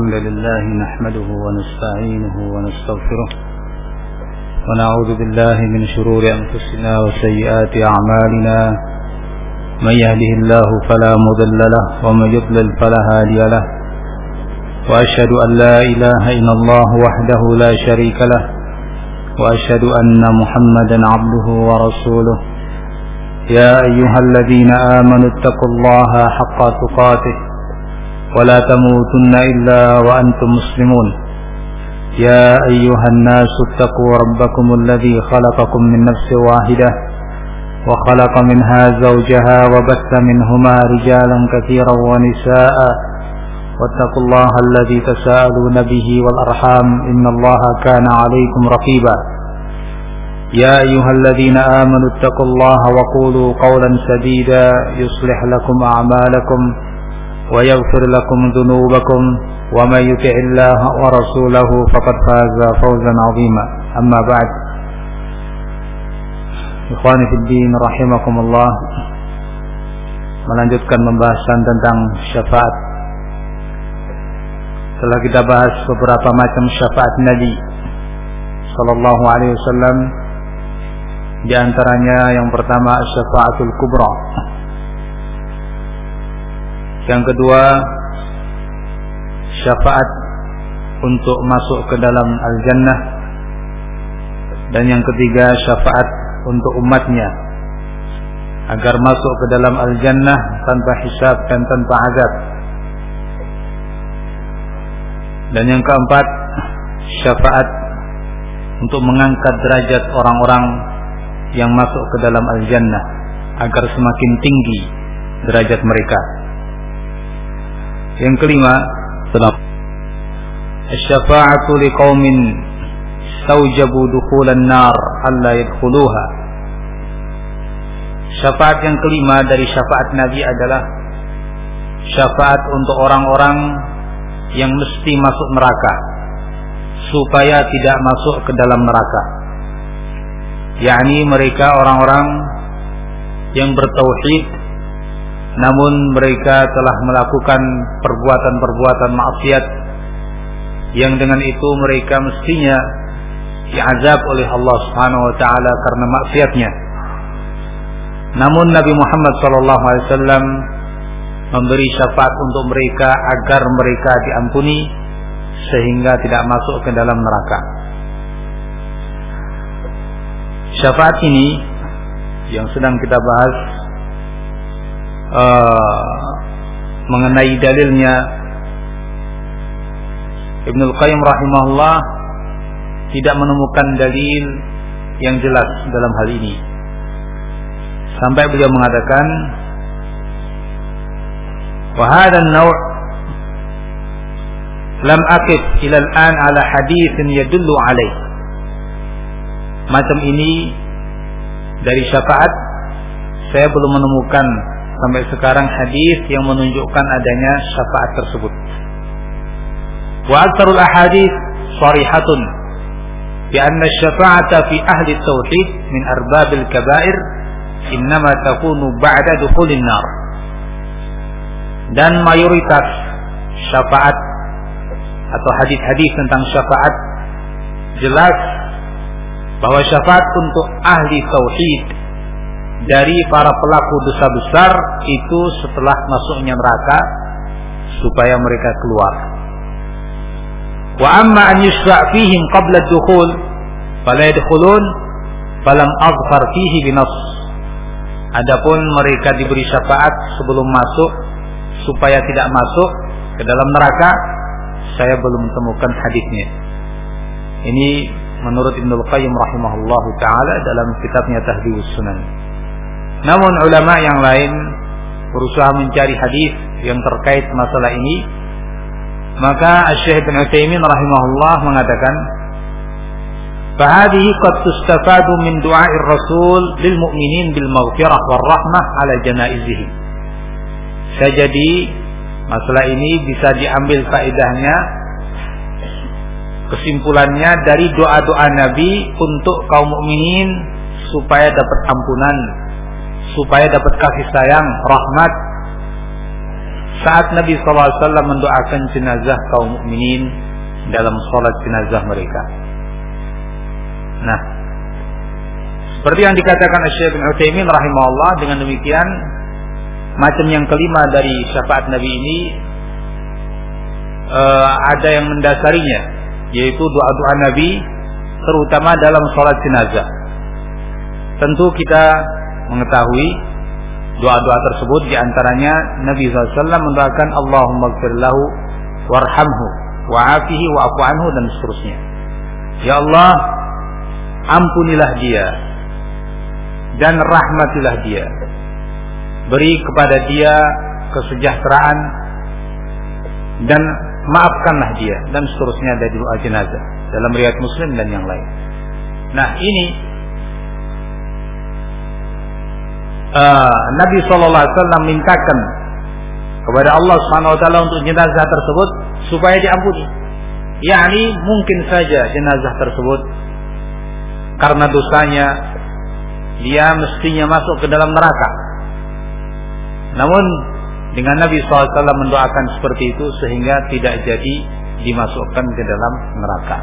الحمد لله نحمده ونستعينه ونستغفره ونعوذ بالله من شرور أنفسنا وسيئات أعمالنا من يهده الله فلا مضل له ومن يضلل فلا هادي له وأشهد أن لا إله إلا الله وحده لا شريك له وأشهد أن محمدا عبده ورسوله يا أيها الذين آمنوا اتقوا الله حق تقاته ولا تموتن إلا وأنتم مسلمون يا أيها الناس اتقوا ربكم الذي خلقكم من نفس واحدة وخلق منها زوجها وبث منهما رجالا كثيرا ونساء واتقوا الله الذي تساءلون به والأرحام إن الله كان عليكم رقيبا يا أيها الذين آمنوا اتقوا الله وقولوا قولا سديدا يصلح لكم أعمالكم ويغفر لكم ذنوبكم ومن يطع الله ورسوله فقد فاز فوزا عظيما أما بعد Ikhwani fiddin rahimakumullah, melanjutkan pembahasan tentang syafaat. Setelah kita bahas beberapa macam syafaat Nabi sallallahu alaihi wasallam, di antaranya yang pertama syafaatul kubra. Yang kedua, syafaat untuk masuk ke dalam al-jannah. Dan yang ketiga, syafaat untuk umatnya agar masuk ke dalam al-jannah tanpa hisab dan tanpa azab. Dan yang keempat, syafaat untuk mengangkat derajat orang-orang yang masuk ke dalam al-jannah agar semakin tinggi derajat mereka. Yang kelima, syafa'atu liqaumin staujabu dukhulan nar alla yadkhuluha. Syafaat yang kelima dari syafaat Nabi adalah syafaat untuk orang-orang yang mesti masuk neraka supaya tidak masuk ke dalam neraka, yakni mereka orang-orang yang bertauhid namun mereka telah melakukan perbuatan-perbuatan maksiat yang dengan itu mereka mestinya diazab oleh Allah Subhanahu wa taala karena maksiatnya. Namun Nabi Muhammad SAW memberi syafaat untuk mereka agar mereka diampuni sehingga tidak masuk ke dalam neraka. Syafaat ini yang sedang kita bahas mengenai dalilnya, Ibnul Qayyim rahimahullah tidak menemukan dalil yang jelas dalam hal ini, sampai beliau mengatakan wa hadha an-naw' lam aqif ila al-an ala haditsin yadullu alaih. Macam ini dari syafaat saya belum menemukan sampai sekarang hadis yang menunjukkan adanya syafaat tersebut. Wa aktsarul ahadits sharihatun bi anna asy-syafa'ata fi ahli tauhid min arbabil kaba'ir innama takunu ba'da dukhulin nar. Dan mayoritas syafaat atau hadis-hadis tentang syafaat jelas bahwa syafaat untuk ahli tauhid dari para pelaku dosa besar itu setelah masuknya neraka supaya mereka keluar. Wa amma an yusra' fihim qabla ad-dukhul fala yadkhulun falam azfar fihi binas. Adapun mereka diberi syafaat sebelum masuk supaya tidak masuk ke dalam neraka, saya belum temukan hadisnya. Ini menurut Ibnul Qayyim rahimahullahu taala dalam kitabnya Tahdhibus Sunan. Namun ulama yang lain berusaha mencari hadis yang terkait masalah ini. Maka Syekh Ibnu Utsaimin rahimahullah mengatakan, "Fahadhihi qad tustafadu min du'a'ir Rasul lil mu'minin bil maghfirah war rahmah ala janaizihim." Jadi masalah ini bisa diambil faedahnya, kesimpulannya dari doa-doa Nabi untuk kaum mukminin supaya dapat ampunan, supaya dapat kasih sayang, rahmat saat Nabi SAW mendoakan jenazah kaum mukminin dalam sholat jenazah mereka. Nah, seperti yang dikatakan Syekh Ibnu Utsaimin rahimahullah, dengan demikian macam yang kelima dari syafaat Nabi ini ada yang mendasarinya, yaitu doa-doa Nabi terutama dalam sholat jenazah. Tentu kita mengetahui doa-doa tersebut, diantaranya Nabi SAW mendoakan Allahumma ighfir lahu warhamhu wa'afihi wa'fu anhu dan seterusnya. Ya Allah, ampunilah dia dan rahmatilah dia, beri kepada dia kesejahteraan dan maafkanlah dia, dan seterusnya dari doa jenazah dalam riwayat Muslim dan yang lain. Nah, ini Nabi SAW mintakan kepada Allah SWT untuk jenazah tersebut supaya diampuni. yakni mungkin saja jenazah tersebut karena dosanya dia mestinya masuk ke dalam neraka. Namun dengan Nabi SAW mendoakan seperti itu sehingga tidak jadi dimasukkan ke dalam neraka.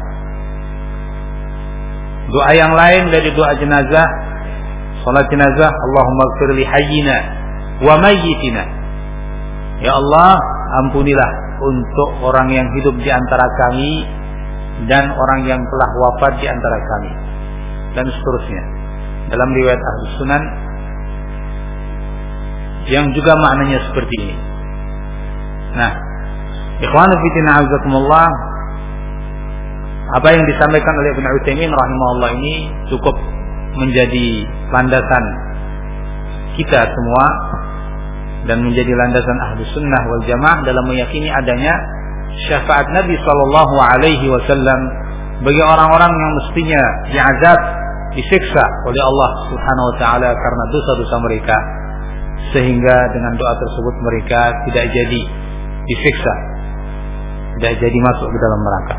Doa yang lain dari doa jenazah, salat jenazah, Allahumma ighfir li hayyina wa mayyitina. Ya Allah, ampunilah untuk orang yang hidup di antara kami dan orang yang telah wafat di antara kami, dan seterusnya. Dalam riwayat Ahlus Sunan yang juga maknanya seperti ini. Nah, ikhwanu fillah azakumullah, apa yang disampaikan oleh Ibnu Utsaimin rahimahullah ini cukup menjadi landasan kita semua dan menjadi landasan Ahlus Sunnah wal Jamaah dalam meyakini adanya syafaat Nabi sallallahu alaihi wasallam bagi orang-orang yang mestinya diazab, disiksa oleh Allah Subhanahu wa taala karena dosa-dosa mereka, sehingga dengan doa tersebut mereka tidak jadi disiksa, tidak jadi masuk ke dalam neraka.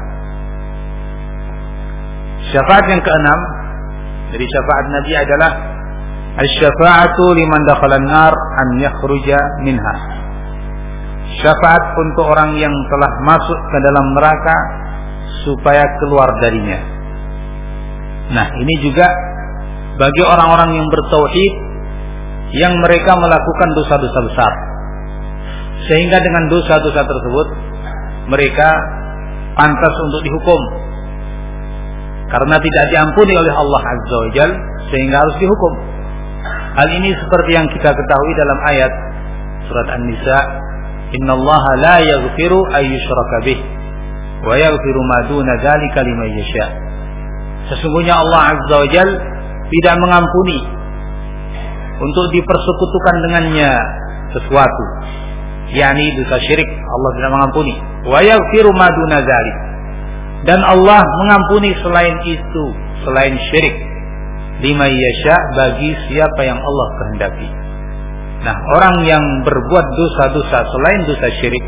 Syafaat yang keenam dari syafaat Nabi adalah asy-syafa'atu liman dakhala an-nar an yakhruja minha. Syafaat untuk orang yang telah masuk ke dalam neraka supaya keluar darinya. Nah, ini juga bagi orang-orang yang bertauhid yang mereka melakukan dosa-dosa besar, sehingga dengan dosa-dosa tersebut mereka pantas untuk dihukum karena tidak diampuni oleh Allah Azza wa Jalla, sehingga harus dihukum. Hal ini seperti yang kita ketahui dalam ayat surat An-Nisa, innallaha la yaghfiru ay yushraka bih wa yaghfiru ma duna dzalika liman yasha. Sesungguhnya Allah Azza wa Jalla tidak mengampuni untuk dipersekutukan dengannya sesuatu, yakni dosa syirik. Allah tidak mengampuni. Wa yaghfiru ma duna dzalik, dan Allah mengampuni selain itu, selain syirik, liman yasha, bagi siapa yang Allah kehendaki. Nah, orang yang berbuat dosa-dosa selain dosa syirik,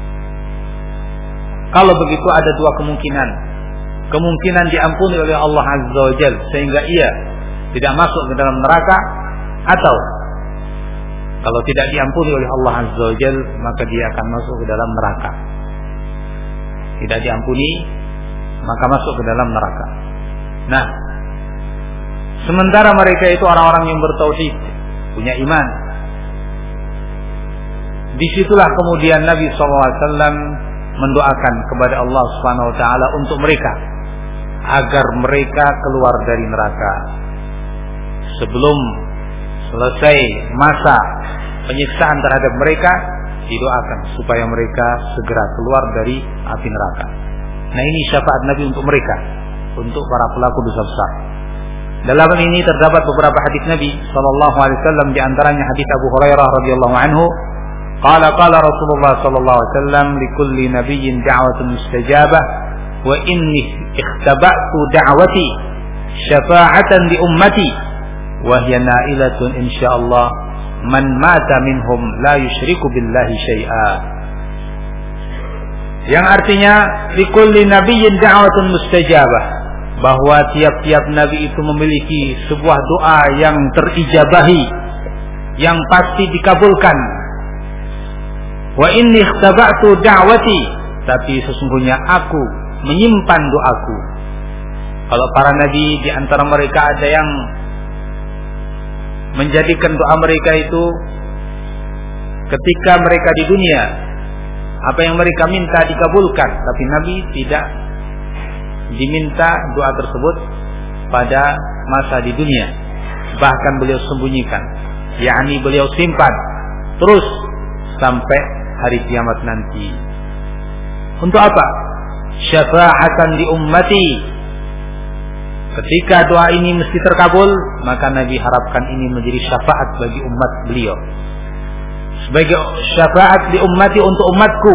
kalau begitu ada dua kemungkinan. Kemungkinan diampuni oleh Allah Azza wa Jalla sehingga ia tidak masuk ke dalam neraka, atau kalau tidak diampuni oleh Allah Azza wa Jalla maka dia akan masuk ke dalam neraka. Tidak diampuni maka masuk ke dalam neraka. Nah, sementara mereka itu orang-orang yang bertauhid, punya iman. Disitulah kemudian Nabi SAW mendoakan kepada Allah Subhanahu Wa Taala untuk mereka agar mereka keluar dari neraka sebelum selesai masa penyiksaan terhadap mereka. Didoakan supaya mereka segera keluar dari api neraka. Nah, ini syafaat Nabi untuk mereka, untuk para pelaku dosa besar. Dalam ini terdapat beberapa hadis Nabi sallallahu alaihi wasallam, di antaranya hadis Abu Hurairah radhiyallahu anhu, qala Rasulullah sallallahu alaihi wasallam, likulli nabiyyin da'watun mustajabah wa inni ikhtaba'tu da'wati syafa'atan li ummati wa hiya na'ilatun insyaallah man mata minhum la yusyriku billahi syai'a. Yang artinya likulli nabiyyin da'watun mustajabah, bahwa tiap-tiap nabi itu memiliki sebuah doa yang terijabahi, yang pasti dikabulkan. Wa inni ikhtaba'tu da'wati, tapi sesungguhnya aku menyimpan doaku. Kalau para nabi di antara mereka ada yang menjadikan doa mereka itu ketika mereka di dunia, apa yang mereka minta dikabulkan, tapi Nabi tidak diminta doa tersebut pada masa di dunia, bahkan beliau sembunyikan, yakni beliau simpan terus sampai hari kiamat nanti. Untuk apa? Syafa'atan li ummati. Ketika doa ini mesti terkabul, maka Nabi harapkan ini menjadi syafaat bagi umat beliau, sebagai syafaat li ummati, untuk umatku.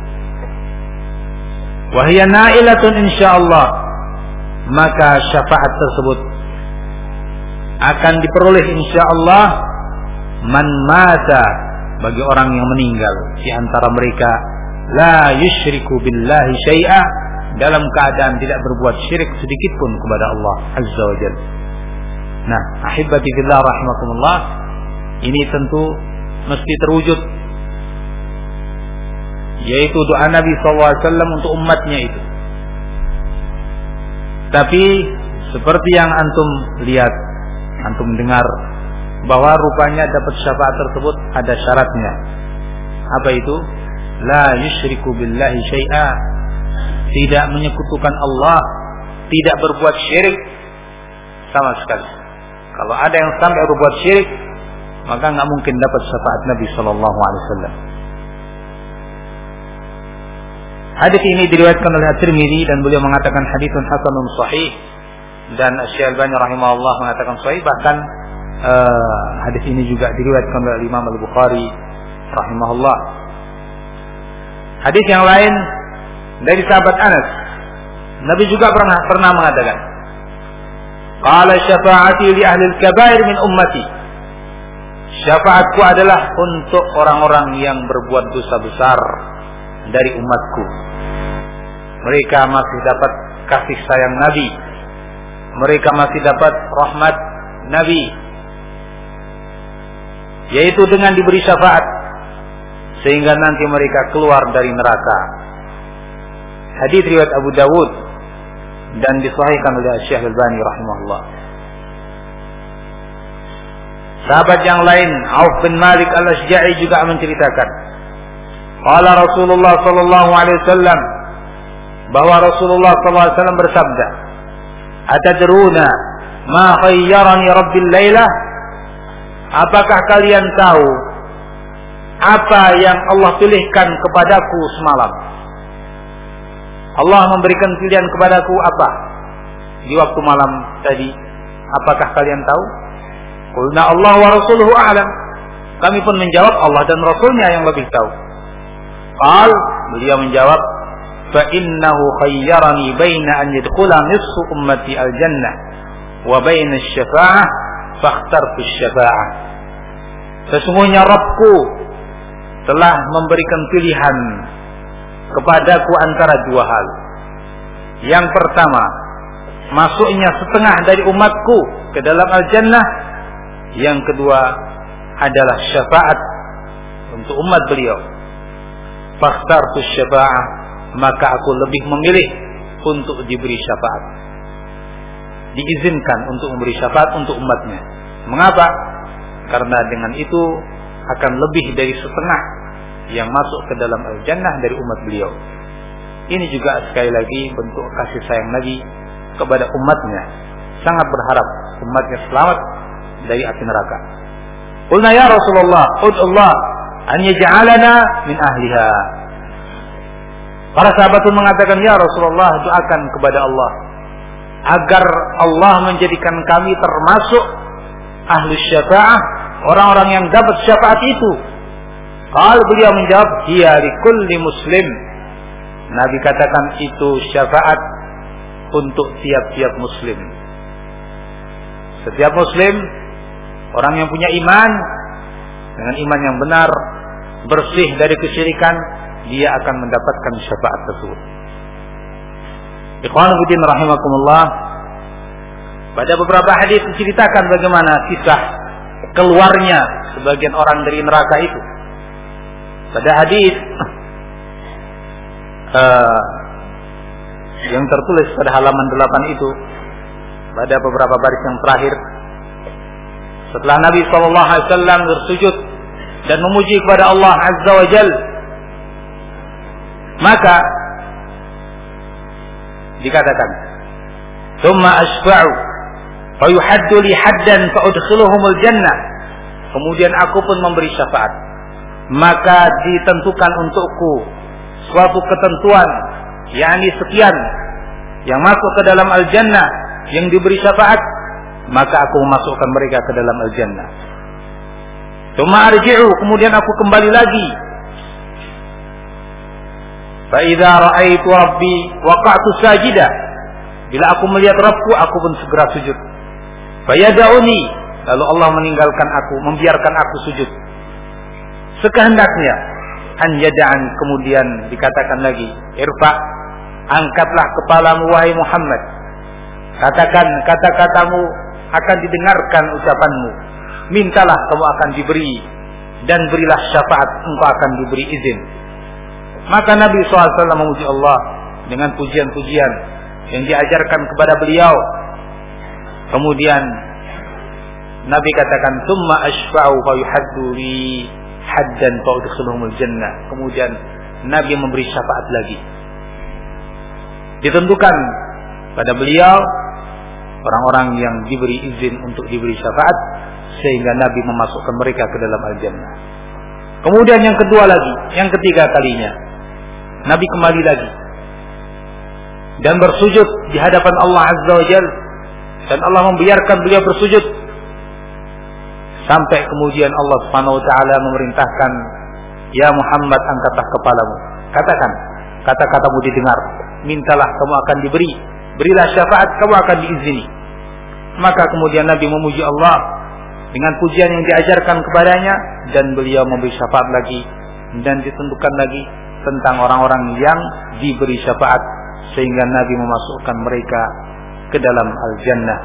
Wa hiya na'ilatun insyaallah, maka syafaat tersebut akan diperoleh insyaallah man mata, bagi orang yang meninggal di antara mereka la yusyriku billahi syai'a, dalam keadaan tidak berbuat syirik sedikit pun kepada Allah Azza wa Jalla. Nah, ahibati fillah rahimakumullah, ini tentu mesti terwujud, yaitu doa Nabi SAW untuk umatnya itu. Tapi seperti yang antum lihat, antum dengar, bahwa rupanya dapat syafaat tersebut ada syaratnya. Apa itu? La yusyriku billahi syai'a, tidak menyekutukan Allah, tidak berbuat syirik sama sekali. Kalau ada yang sampai berbuat syirik, maka nggak mungkin dapat syafaat Nabi Sallallahu Alaihi Wasallam. Hadis ini diriwayatkan oleh At-Tirmidzi dan beliau mengatakan haditsun hasanun sahih, dan Syekh Al-Albani rahimahullah mengatakan sahih. Bahkan hadis ini juga diriwayatkan oleh Imam Al-Bukhari rahimahullah. Hadis yang lain dari sahabat Anas, Nabi juga pernah mengatakan, qala syafa'ati li ahli al-kabair min ummati, syafaatku adalah untuk orang-orang yang berbuat dosa besar dari umatku. Mereka masih dapat kasih sayang Nabi, mereka masih dapat rahmat Nabi, yaitu dengan diberi syafaat sehingga nanti mereka keluar dari neraka. Hadis riwayat Abu Dawud dan disahihkan oleh Syekh Al-Albani rahimahullah. Sahabat yang lain, Auf bin Malik Al-Ashja'i juga menceritakan, qala Rasulullah sallallahu alaihi wasallam, bahwa Rasulullah sallallahu alaihi wasallam bersabda, atadruna ma khayyarani rabbil lailah, apakah kalian tahu apa yang Allah pilihkan kepadaku semalam? Allah memberikan pilihan kepadaku apa di waktu malam tadi? Apakah kalian tahu? Qulna Allah wa rasuluhu a'lam. Kami pun menjawab, Allah dan Rasulnya yang lebih tahu. Qal, beliau menjawab, fa innahu khayyarani baina an yadkhula nisfu ummati al-jannah wa baina asy-syafa'ah fakhtartu asy-syafa'ah. Sesungguhnya Rabbku telah memberikan pilihan kepadaku antara dua hal. Yang pertama, masuknya setengah dari umatku ke dalam al-jannah. Yang kedua adalah syafaat untuk umat beliau. Fakhtartu syafa'ah, maka aku lebih memilih untuk diberi syafaat, diizinkan untuk memberi syafaat untuk umatnya. Mengapa? Karena dengan itu akan lebih dari setengah yang masuk ke dalam al-jannah dari umat beliau. Ini juga sekali lagi bentuk kasih sayang Nabi kepada umatnya. Sangat berharap umatnya selamat dari api neraka. Qulna ya Rasulullah, ud'ullah an yaj'alana min ahliha. Para sahabat pun mengatakan, ya Rasulullah, doakan kepada Allah agar Allah menjadikan kami termasuk ahli syafa'ah, orang-orang yang dapat syafaat itu. Kalau beliau menjawab, hiya likulli muslim. Nabi katakan itu syafaat untuk tiap-tiap muslim. Setiap muslim, orang yang punya iman, dengan iman yang benar, bersih dari kesyirikan, dia akan mendapatkan syafaat tersebut. Ikhwan fillah rahimakumullah. Pada beberapa hadis diceritakan bagaimana kisah keluarnya sebagian orang dari neraka itu. Pada hadis yang tertulis pada halaman 8 itu, pada beberapa baris yang terakhir, setelah Nabi SAW bersujud dan memuji kepada Allah Azza wa Jal, maka dikatakan, "Tsumma asfa'u fa yuhaddu li haddan fa udkhiluhumul jannah." Kemudian aku pun memberi syafaat, maka ditentukan untukku suatu ketentuan, yakni sekian yang masuk ke dalam al-jannah, yang diberi syafaat, maka aku memasukkan mereka ke dalam al-jannah. Tsumma arji'u, kemudian aku kembali lagi. Fa idza ra'aitu rabbi waqa'tu sajida. Bila aku melihat Rabbku, aku pun segera sujud. Fa yad'uni, lalu Allah meninggalkan aku, membiarkan aku sujud sekehendaknya. An yad'an, kemudian dikatakan lagi, irfa, angkatlah kepalamu wahai Muhammad. Katakan kata-katamu akan didengarkan ucapanmu. Mintalah, kamu akan diberi, dan berilah syafaat, engkau akan diberi izin. Maka Nabi SAW memuji Allah dengan pujian-pujian yang diajarkan kepada beliau. Kemudian Nabi katakan, "Tsumma asfa'u fa yuhaddu li haddan fa udkhiluhumul jannah." Kemudian Nabi memberi syafaat lagi. Ditentukan pada beliau orang-orang yang diberi izin untuk diberi syafaat, sehingga Nabi memasukkan mereka ke dalam al-jannah. Kemudian yang kedua lagi, yang ketiga kalinya, Nabi kembali lagi dan bersujud di hadapan Allah Azza wa Jalla, dan Allah membiarkan beliau bersujud sampai kemudian Allah Subhanahu wa taala memerintahkan, "Ya Muhammad, angkatlah kepalamu. Katakan, kata-katamu didengar. Mintalah, kamu akan diberi. Berilah syafaat, kamu akan diizini." Maka kemudian Nabi memuji Allah dengan pujian yang diajarkan kepadanya, dan beliau memberi syafaat lagi, dan ditentukan lagi tentang orang-orang yang diberi syafaat, sehingga Nabi memasukkan mereka ke dalam al-jannah.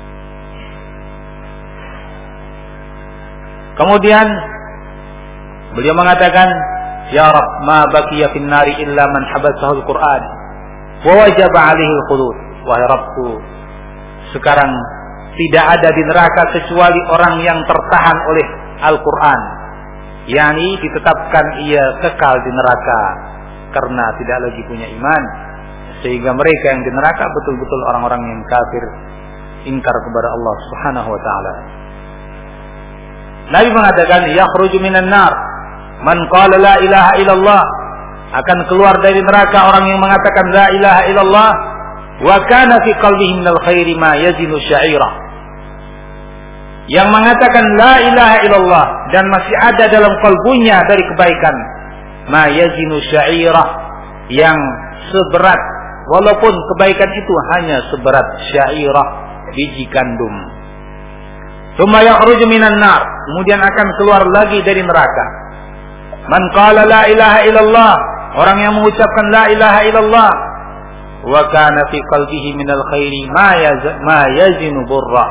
Kemudian beliau mengatakan, "Ya Rabb, ma baqiya fin nari illa man habasahu al-Qur'an wa wajaba 'alaihi al-khulud." Wahai Rabbku, sekarang tidak ada di neraka kecuali orang yang tertahan oleh Al-Quran, yakni ditetapkan ia kekal di neraka karena tidak lagi punya iman, sehingga mereka yang di neraka betul-betul orang-orang yang kafir, ingkar kepada Allah Subhanahu wa taala. Nabi mengatakan, "Yakhruju minan nar man qala la ilaha illallah." Akan keluar dari neraka orang yang mengatakan la ilaha illallah wa kana fi qalbihi minal khairi ma yazinu sya'ira. Yang mengatakan la ilaha illallah dan masih ada dalam kalbunya dari kebaikan ma yazinu sya'ira, yang seberat, walaupun kebaikan itu hanya seberat sya'ira, biji gandum. Tsumma yakhruju minan nar, kemudian akan keluar lagi dari neraka. Man qala la ilaha illallah, orang yang mengucapkan la ilaha illallah, wa kana fi qalbihi minal khairi ma yazinu burra.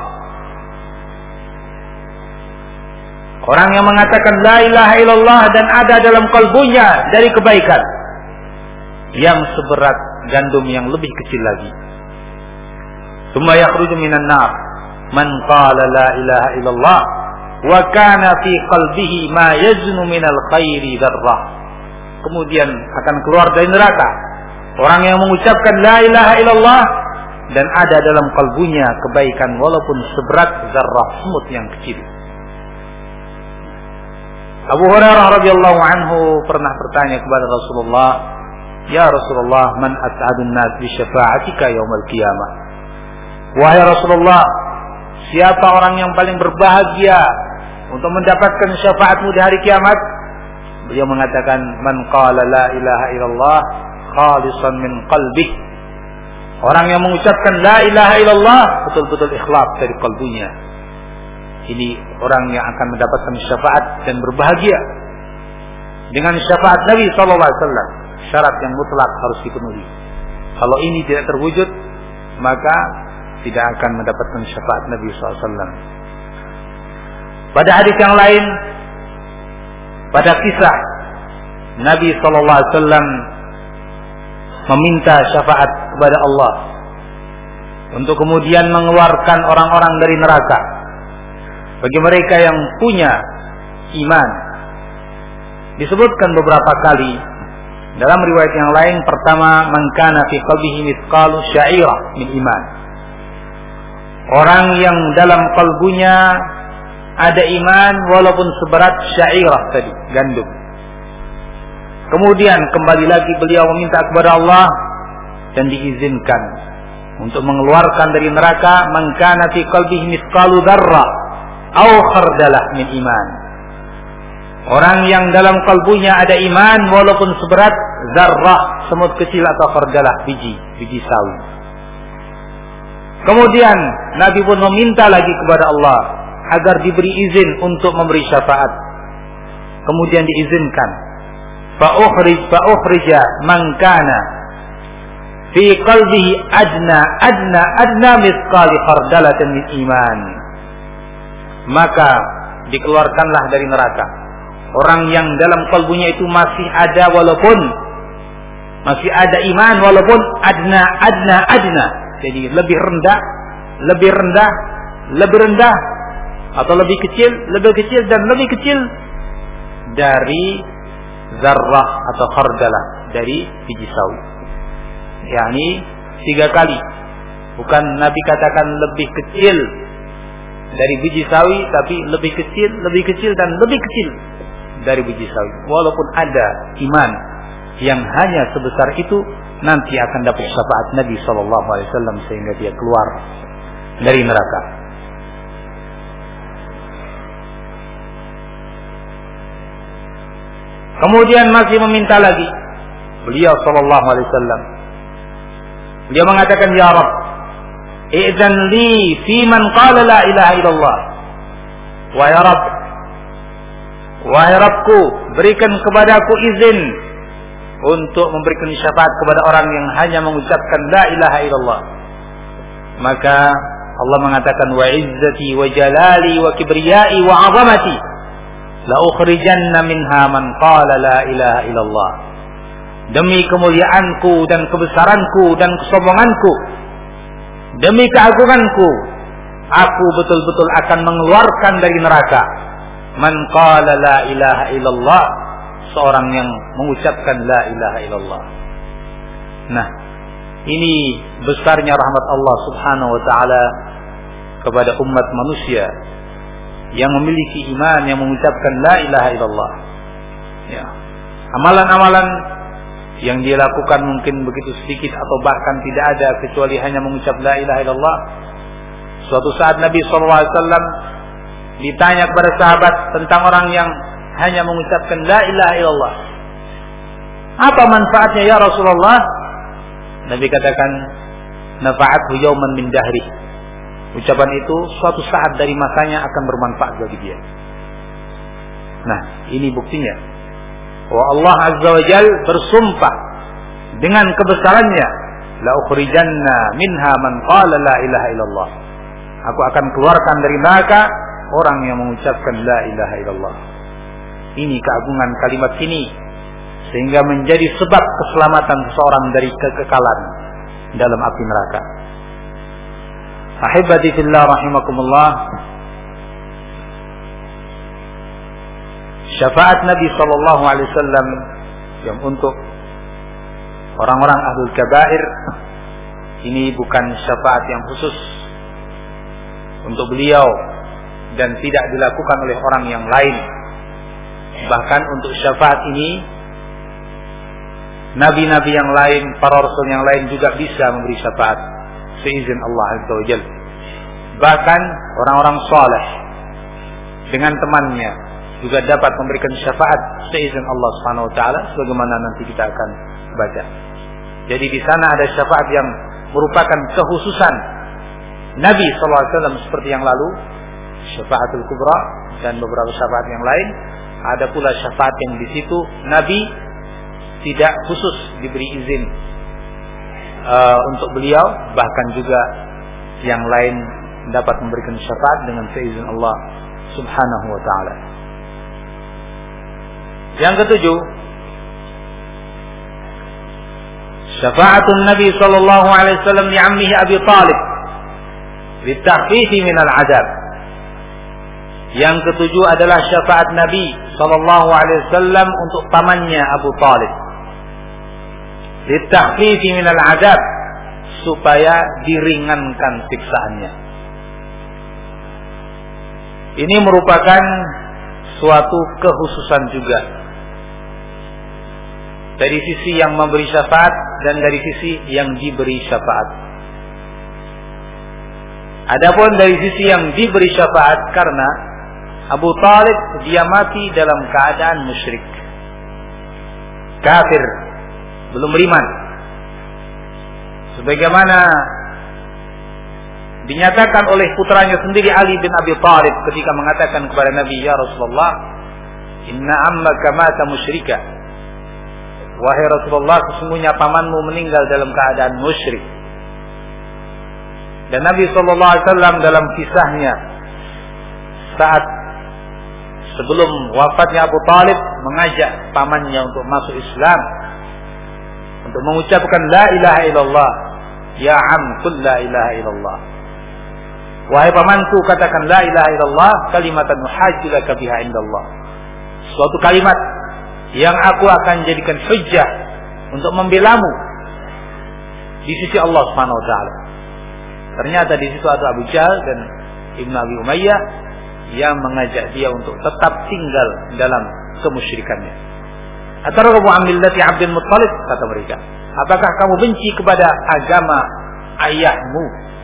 Orang yang mengatakan la ilaha illallah dan ada dalam kalbunya dari kebaikan yang seberat gandum yang lebih kecil lagi. Tsumma yakhruju minan nar man qala la ilaha illallah wa kana fi qalbihi ma yaznu minal khairi dzarrah. Kemudian akan keluar dari neraka orang yang mengucapkan la ilaha illallah dan ada dalam kalbunya kebaikan walaupun seberat zarrah, semut yang kecil. Abu Hurairah radhiyallahu anhu pernah bertanya kepada Rasulullah, "Ya Rasulullah, man as'adun nas bi syafa'atika yaumil qiyamah?" Wahai Rasulullah, siapa orang yang paling berbahagia untuk mendapatkan syafaatmu di hari kiamat? Beliau mengatakan, "Man qala la ilaha illallah khalisan min qalbih." Orang yang mengucapkan la ilaha illallah betul-betul ikhlas dari kalbunya. Ini orang yang akan mendapatkan syafaat dan berbahagia dengan syafaat Nabi SAW. Syarat yang mutlak harus dipenuhi. Kalau ini tidak terwujud, maka tidak akan mendapatkan syafaat Nabi SAW. Pada hadis yang lain, pada kisah Nabi sallallahu alaihi wasallam meminta syafaat kepada Allah untuk kemudian mengeluarkan orang-orang dari neraka bagi mereka yang punya iman. Disebutkan beberapa kali dalam riwayat yang lain. Pertama, man kana fi qalbihi mithqalu sya'irah min iman. Orang yang dalam kalbunya ada iman walaupun seberat sya'irah tadi, gandum. Kemudian kembali lagi beliau meminta kepada Allah dan diizinkan untuk mengeluarkan dari neraka man kana fi qalbihi mithqalu dzarrah aw khardalah min iman. Orang yang dalam kalbunya ada iman walaupun seberat zarrah, semut kecil, atau khardalah, biji sawi. Kemudian Nabi pun meminta lagi kepada Allah agar diberi izin untuk memberi syafaat. Kemudian diizinkan. Fa'ukhrija man kana fi qalbihi adna mithqali khardalatin min iman. Maka dikeluarkanlah dari neraka orang yang dalam kalbunya itu masih ada iman walaupun adna. Jadi lebih rendah atau lebih kecil dan lebih kecil dari zarrah atau khardalah, dari biji sawi. Yani 3 kali. Bukan Nabi katakan lebih kecil dari biji sawi, tapi lebih kecil dan lebih kecil dari biji sawi. Walaupun ada iman yang hanya sebesar itu, nanti akan dapat syafaat Nabi SAW sehingga dia keluar dari neraka. Kemudian masih meminta lagi beliau SAW. Beliau mengatakan, ya Rabb, i'zan li fi man qala la ilaha illallah. Wahai Rabbku, berikan kepadaku izin untuk memberikan syafaat kepada orang yang hanya mengucapkan la ilaha illallah. Maka Allah mengatakan, wa izzati wa jalali wa kibriyai wa 'azamati la ukhrijanna minha man qala la ilaha illallah. Demi kemuliaanku dan kebesaranku dan kesombonganku, demi keagunganku, aku betul-betul akan mengeluarkan dari neraka man qala la ilaha illallah, seorang yang mengucapkan la ilaha illallah. Nah, ini besarnya rahmat Allah Subhanahu wa taala kepada umat manusia yang memiliki iman, yang mengucapkan la ilaha illallah. Ya. Amalan-amalan yang dia lakukan mungkin begitu sedikit atau bahkan tidak ada kecuali hanya mengucap la ilaha illallah. Suatu saat Nabi SAW ditanya kepada sahabat tentang orang yang hanya mengucapkan la ilaha illallah. Apa manfaatnya ya Rasulullah? Nabi katakan, nafa'athu yawman min dahri. Ucapan itu suatu saat dari masanya akan bermanfaat bagi dia. Nah, ini buktinya. Allah Azza wa Jal bersumpah dengan kebesarannya, la ukhrijanna minha man qala la ilaha illallah. Aku akan keluarkan dari neraka orang yang mengucapkan la ilaha illallah. Ini keagungan kalimat ini sehingga menjadi sebab keselamatan seseorang dari kekekalan dalam api neraka. Ahibati fillah rahimakumullah. Syafaat Nabi sallallahu alaihi wasallam yang untuk orang-orang ahlul kabair ini bukan syafaat yang khusus untuk beliau dan tidak dilakukan oleh orang yang lain. Bahkan untuk syafaat ini nabi-nabi yang lain, para rasul yang lain juga bisa memberi syafaat seizin Allah Azza wa Jalla. Bahkan orang-orang saleh dengan temannya juga dapat memberikan syafaat seizin Allah Subhanahu wa taala sebagaimana nanti kita akan baca. Jadi di sana ada syafaat yang merupakan kekhususan Nabi sallallahu alaihi wasallam seperti yang lalu, syafaatul kubra dan beberapa syafaat yang lain. Ada pula syafaat yang di situ Nabi tidak khusus diberi izin untuk beliau, bahkan juga yang lain dapat memberikan syafaat dengan seizin Allah Subhanahu wa taala. Yang ketujuh, Syafa'atun Nabi sallallahu alaihi wasallam li 'ammihi Abi Thalib litakhfifi min al-'adab. Yang ketujuh adalah syafaat Nabi sallallahu alaihi wasallam untuk pamannya Abu Thalib. Litakhfifi min al-'adab, supaya diringankan siksaannya. Ini merupakan suatu kekhususan juga dari sisi yang memberi syafaat dan dari sisi yang diberi syafaat. Adapun dari sisi yang diberi syafaat, karena Abu Thalib dia mati dalam keadaan musyrik, kafir, belum beriman, sebagaimana dinyatakan oleh putranya sendiri Ali bin Abi Thalib ketika mengatakan kepada Nabi, ya Rasulullah, inna ammaka mata musyrika. Wahai Rasulullah, sesungguhnya pamanmu meninggal dalam keadaan musyrik. Dan Nabi SAW dalam kisahnya saat sebelum wafatnya Abu Thalib mengajak pamannya untuk masuk Islam, untuk mengucapkan la ilaha illallah, ya am qul la ilaha illallah. Wahai pamanku, katakan la ilaha illallah, kalimatan nuhajju laka biha indallah. Suatu kalimat yang aku akan jadikan hujjah untuk membelamu di sisi Allah Subhanahu wa taala. Ternyata di situ ada Abu Jahal dan Ibnu Abi Umayyah yang mengajak dia untuk tetap tinggal dalam kemusyrikannya. Atarghabu an millati Abdul Muttalib, kata mereka. Apakah kamu benci kepada agama ayahmu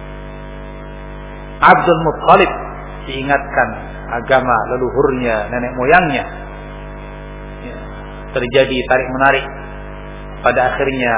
Abdul Muttalib? Diingatkan agama leluhurnya, nenek moyangnya. Terjadi tarik menarik. Pada akhirnya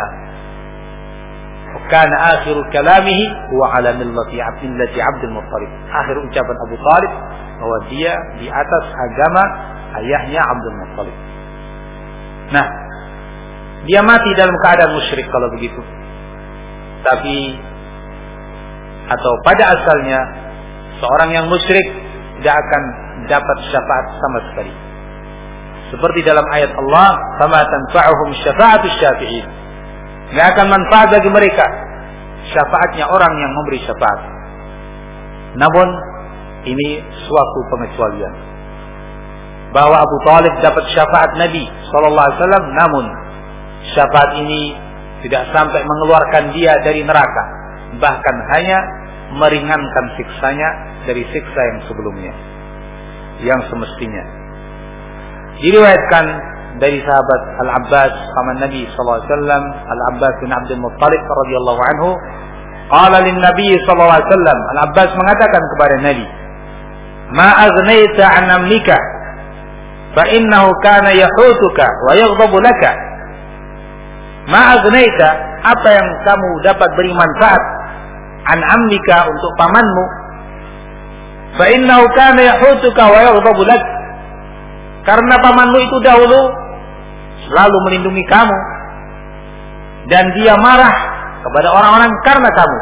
kana akhiru kalamihi huwa ala millati Abdul Muttalib. Akhir ucapan Abu Thalib bahwa dia di atas agama ayahnya Abdul Muttalib. Nah, dia mati dalam keadaan musyrik kalau begitu. Tapi atau pada asalnya seorang yang musyrik tidak akan dapat syafaat sama sekali. Seperti dalam ayat Allah, "Fama tanfa'uhum syafa'atus syafi'in." Tidak akan manfaat bagi mereka syafaatnya orang yang memberi syafaat. Namun ini suatu pengecualian, bahwa Abu Thalib dapat syafaat Nabi sallallahu alaihi wasallam, namun syafaat ini tidak sampai mengeluarkan dia dari neraka, bahkan hanya meringankan siksanya dari siksa yang sebelumnya, yang semestinya. Diriwayatkan dari sahabat Al-Abbas paman Nabi sallallahu alaihi wasallam, Al-Abbas bin Abdul Muttalib radhiyallahu anhu, qala lin Nabi sallallahu alaihi wasallam, Al-Abbas mengatakan kepada Nabi, "Ma aghnaita 'an amlika fa innahu kana yahutuka wa yaghdabu laka." Ma aghnaita, apa yang kamu dapat beri manfaat, an amlika, untuk pamanmu, fa innahu kana yahutuka wa yaghdabu laka, karena pamanmu itu dahulu selalu melindungi kamu dan dia marah kepada orang-orang karena kamu.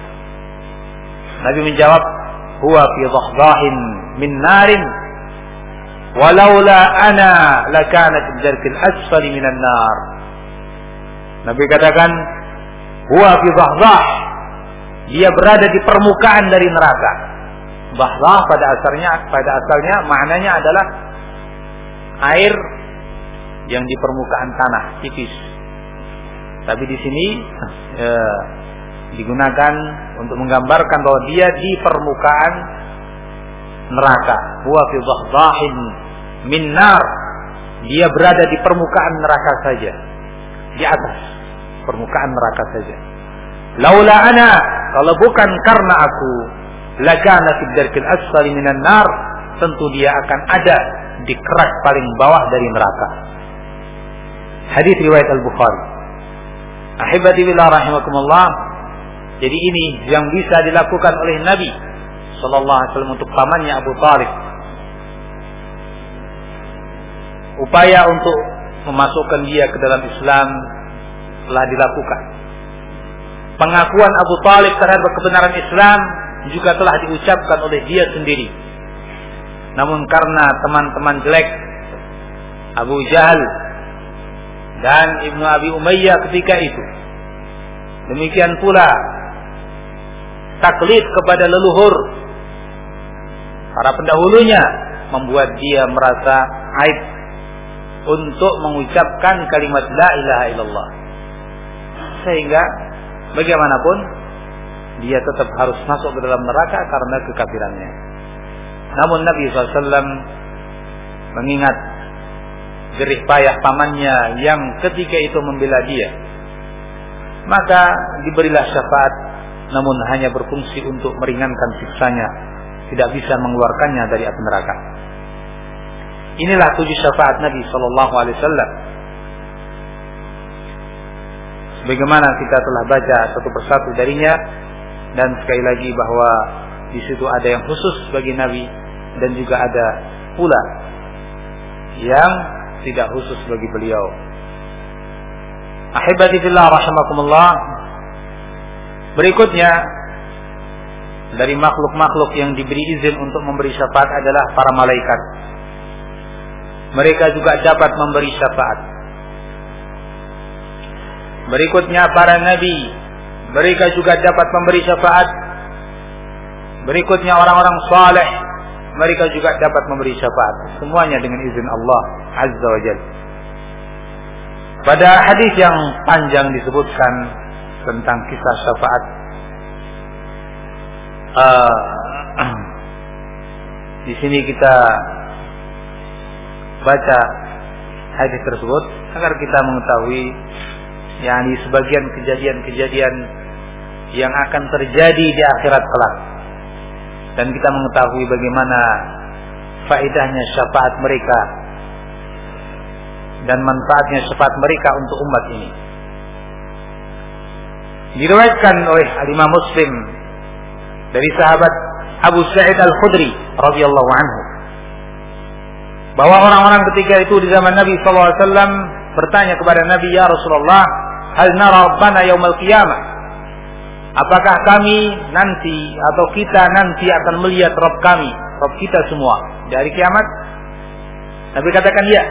Nabi menjawab, huwa fi dhahdhahin min narin walaula ana lakanat ad-darkil asfali minan nar. Nabi katakan, huwa fi dhahdhah, dia berada di permukaan dari neraka. Dhahdhah pada asalnya maknanya adalah air yang di permukaan tanah tipis. Tapi di sini digunakan untuk menggambarkan bahwa dia di permukaan neraka. Huwa fi dhahdhahin min nar, dia berada di permukaan neraka saja, di atas permukaan neraka saja. Laula ana, kalau bukan karena aku, lakana fid darkil asfali minan nar, tentu dia akan ada di kerak paling bawah dari neraka. Hadis riwayat Al-Bukhari. Ahibati billah rahimakumullah. Jadi ini yang bisa dilakukan oleh Nabi sallallahu alaihi wasallam untuk pamannya Abu Thalib. Upaya untuk memasukkan dia ke dalam Islam telah dilakukan. Pengakuan Abu Thalib terhadap kebenaran Islam juga telah diucapkan oleh dia sendiri. Namun karena teman-teman jelek Abu Jahal dan Ibnu Abi Umayyah ketika itu Demikian pula taklid kepada leluhur para pendahulunya membuat dia merasa aib untuk mengucapkan kalimat la ilaha illallah. Sehingga bagaimanapun dia tetap harus masuk ke dalam neraka karena kekafirannya. Namun Nabi SAW mengingat jerih payah pamannya yang ketika itu membela dia, maka diberilah syafaat, namun hanya berfungsi untuk meringankan siksanya, tidak bisa mengeluarkannya dari api neraka. Inilah 7 syafaat Nabi SAW. Sebagaimana kita telah baca satu persatu darinya, dan sekali lagi bahwa di situ ada yang khusus bagi Nabi dan juga ada pula yang tidak khusus bagi beliau. Ahibati fillah rahimakumullah. Berikutnya dari makhluk-makhluk yang diberi izin untuk memberi syafaat adalah para malaikat. Mereka juga dapat memberi syafaat. Berikutnya para nabi, mereka juga dapat memberi syafaat. Berikutnya orang-orang saleh, mereka juga dapat memberi syafaat. Semuanya dengan izin Allah Azza wa Jalla. Pada hadis yang panjang disebutkan tentang kisah syafaat. Di sini kita baca hadis tersebut agar kita mengetahui yakni sebagian kejadian-kejadian yang akan terjadi di akhirat kelak, dan kita mengetahui bagaimana faedahnya syafaat mereka dan manfaatnya syafaat mereka untuk umat ini. Diriwayatkan oleh Imam Muslim dari sahabat Abu Sa'id Al-Khudri radhiyallahu anhu bahwa orang-orang ketika itu di zaman Nabi SAW bertanya kepada Nabi, ya Rasulullah, hal nara rabbana yaumal qiyamah? Apakah kami nanti atau kita nanti akan melihat Rabb kami, Rabb kita semua di hari kiamat? Nabi katakan ya.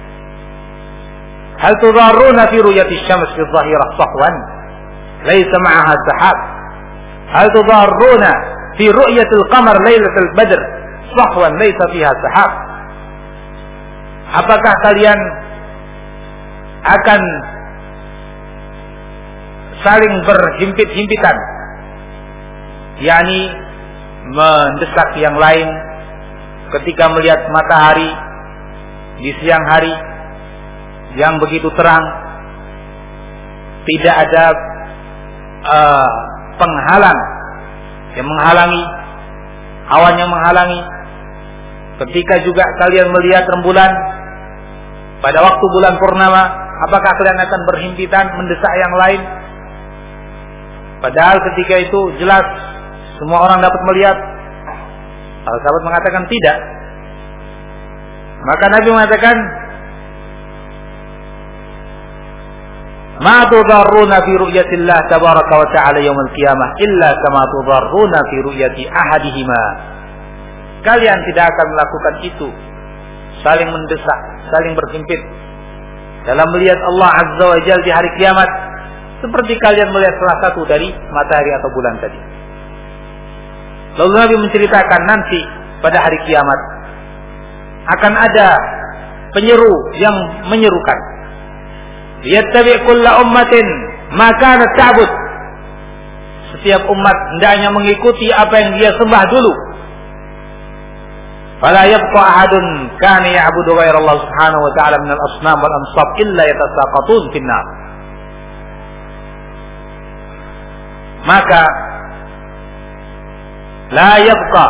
Hal tudarruna fi ru'yati syams fi dhahirah sahwan laysa ma'aha sahab? Hal tudarruna fi ru'yatil qamar lailatul badr sahwan laysa fiha sahab? Apakah kalian akan saling berhimpit-himpitan, yakni mendesak yang lain ketika melihat matahari di siang hari yang begitu terang, tidak ada penghalang yang menghalangi, awan yang menghalangi. Ketika juga kalian melihat rembulan pada waktu bulan purnama, apakah kalian akan berhimpitan mendesak yang lain? Padahal ketika itu jelas semua orang dapat melihat. Para sahabat mengatakan tidak. Maka Nabi mengatakan, ma tudarruna fi ru'yatillah tabaraka wa ta'ala yaumil qiyamah illa kama tudarruna fi ru'yati ahadihima. Kalian tidak akan melakukan itu, saling mendesak, saling berhimpit dalam melihat Allah Azza wa Jalla di hari kiamat, seperti kalian melihat salah satu dari matahari atau bulan tadi. Lalu Nabi menceritakan nanti pada hari kiamat akan ada penyeru yang menyerukan, yattabi' kulla ummatin ma kanat ta'bud. Setiap umat hendaknya mengikuti apa yang dia sembah dulu. Fala yabqa ahadun kana ya'budu ghaira Allah subhanahu wa ta'ala min al-asnam wal ansab illa yatasaqatun fin nar. Maka la yabqa,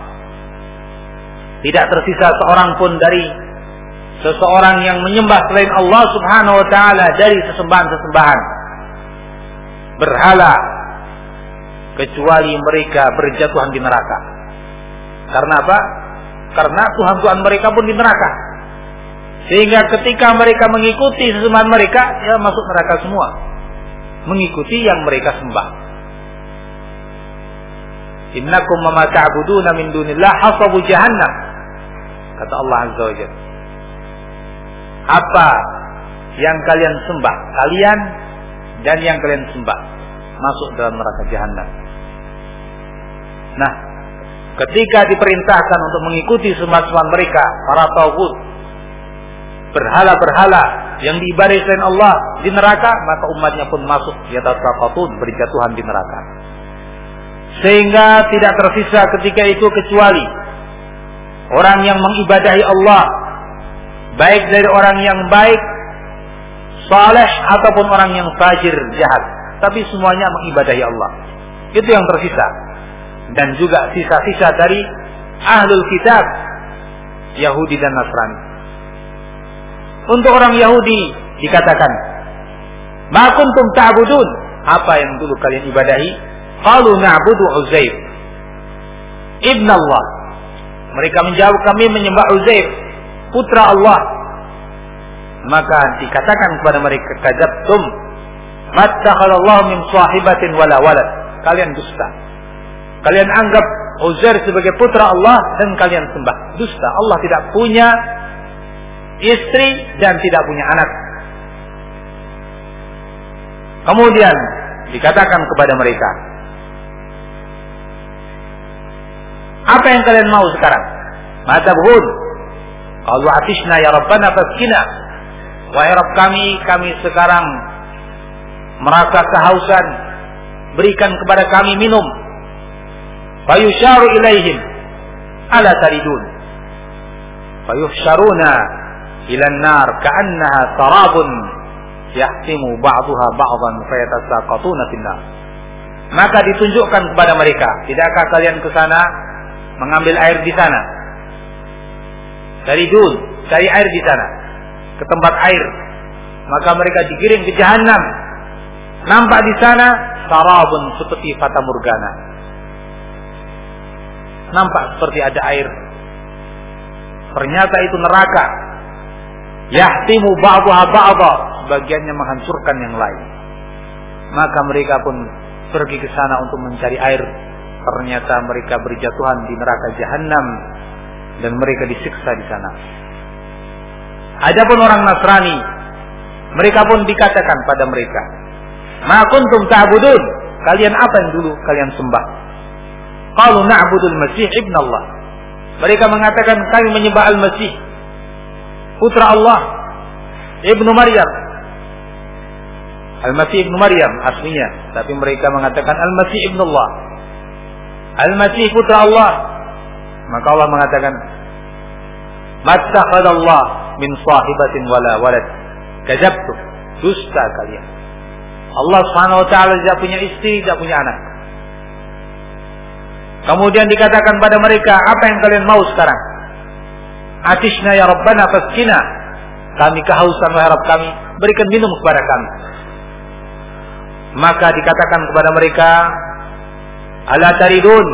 tidak tersisa seorang pun dari seseorang yang menyembah selain Allah subhanahu wa ta'ala dari sesembahan-sesembahan berhala, kecuali mereka berjatuhan di neraka. Karena apa? Karena Tuhan-Tuhan mereka pun di neraka. Sehingga ketika mereka mengikuti sesembahan mereka, ya masuk neraka semua, mengikuti yang mereka sembah. Innakum ma ta'buduna min dunillah hasabu jahannam, kata Allah Azza wa Jalla. Apa yang kalian sembah, kalian dan yang kalian sembah, masuk dalam neraka jahanam. Nah, ketika diperintahkan untuk mengikuti semua mereka, para taghut, berhala-berhala yang diibadahi selain Allah di neraka, maka umatnya pun masuk yatasaqatun, berjatuhan di neraka. Sehingga tidak tersisa ketika itu kecuali orang yang mengibadahi Allah, baik dari orang yang baik, saleh ataupun orang yang fajir, jahat, tapi semuanya mengibadahi Allah. Itu yang tersisa. Dan juga sisa-sisa dari ahlul kitab, Yahudi dan Nasrani. Untuk orang Yahudi dikatakan, "Ma kuntum ta'budun?" Apa yang dulu kalian ibadahi? Qalu na'budu Uzair ibn Allah. Mereka menjawab, kami menyembah Uzair, putra Allah. Maka dikatakan kepada mereka, kadzabtum, mattakhadallahu min sahibatin wala walad. Kalian dusta. Kalian anggap Uzair sebagai putra Allah dan kalian sembah. Dusta. Allah tidak punya istri dan tidak punya anak. Kemudian dikatakan kepada mereka, apa yang kalian mau sekarang? Matabhun. Qalu atishna ya Rabbana faskina. Wahai Rabb kami sekarang merasa kehausan, berikan kepada kami minum. Fayusharu ilaihim ala taridun. Fayuhsharuna ila an-nar ka'annaha sarabun yahtimu ba'daha ba'dan fayatasaqatuna fin-nar. Maka ditunjukkan kepada mereka, tidakkah kalian ke sana mengambil air di sana? Taridun, cari air di sana, ke tempat air. Maka mereka digiring ke jahanam. Nampak di sana sarabun seperti fata morgana. Nampak seperti ada air. Ternyata itu neraka. Yahtimu ba'daha ba'dha, sebagiannya menghancurkan yang lain. Maka mereka pun pergi ke sana untuk mencari air. Ternyata mereka berjatuhan di neraka jahanam dan mereka disiksa di sana. Adapun orang Nasrani, mereka pun dikatakan pada mereka, "Ma kuntum ta'budun?" Kalian apa yang dulu kalian sembah? Qalu na'budul Masih ibn Allah. Mereka mengatakan kami menyembah Al-Masih, putra Allah, Ibnu Maryam. Al-Masih ibnu Maryam aslinya, tapi mereka mengatakan Al-Masih ibn Allah, Al-Masih putra Allah. Maka Allah mengatakan, mattakhadallah min sahibatin wala walad. Kadzabtum, dusta kalian. Allah Subhanahu wa taala tidak punya istri, tidak punya anak. Kemudian dikatakan pada mereka, apa yang kalian mau sekarang? Atishna ya Rabbana faskina. Kami kehausan wahai Rabb kami, berikan minum kepada kami. Maka dikatakan kepada mereka, ala taridun.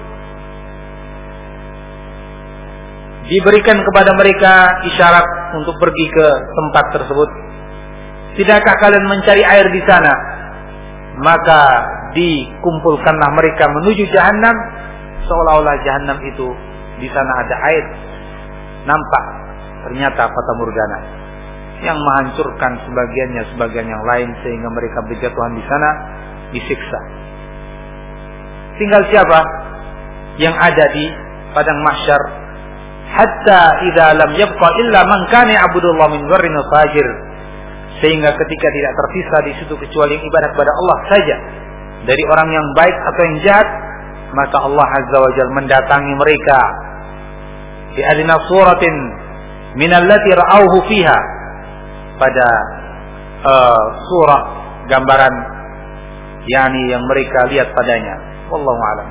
Diberikan kepada mereka isyarat untuk pergi ke tempat tersebut. Tidakkah kalian mencari air di sana? Maka dikumpulkanlah mereka menuju jahanam, seolah-olah jahanam itu di sana ada air. Nampak ternyata fata morgana yang menghancurkan sebagian yang lain, sehingga mereka berjatuhan di sana, disiksa. Tinggal siapa yang ada di padang mahsyar? Hatta idza lam yabqa illa man kana ya'budullah min ghairi fajir. Sehingga ketika tidak tersisa di situ kecuali yang ibadah kepada Allah saja, dari orang yang baik atau yang jahat, maka Allah Azza wa Jalla mendatangi mereka di adna suratin min allati ra'awhu fiha, pada surah gambaran yakni yang mereka lihat padanya. Wallahu a'lam.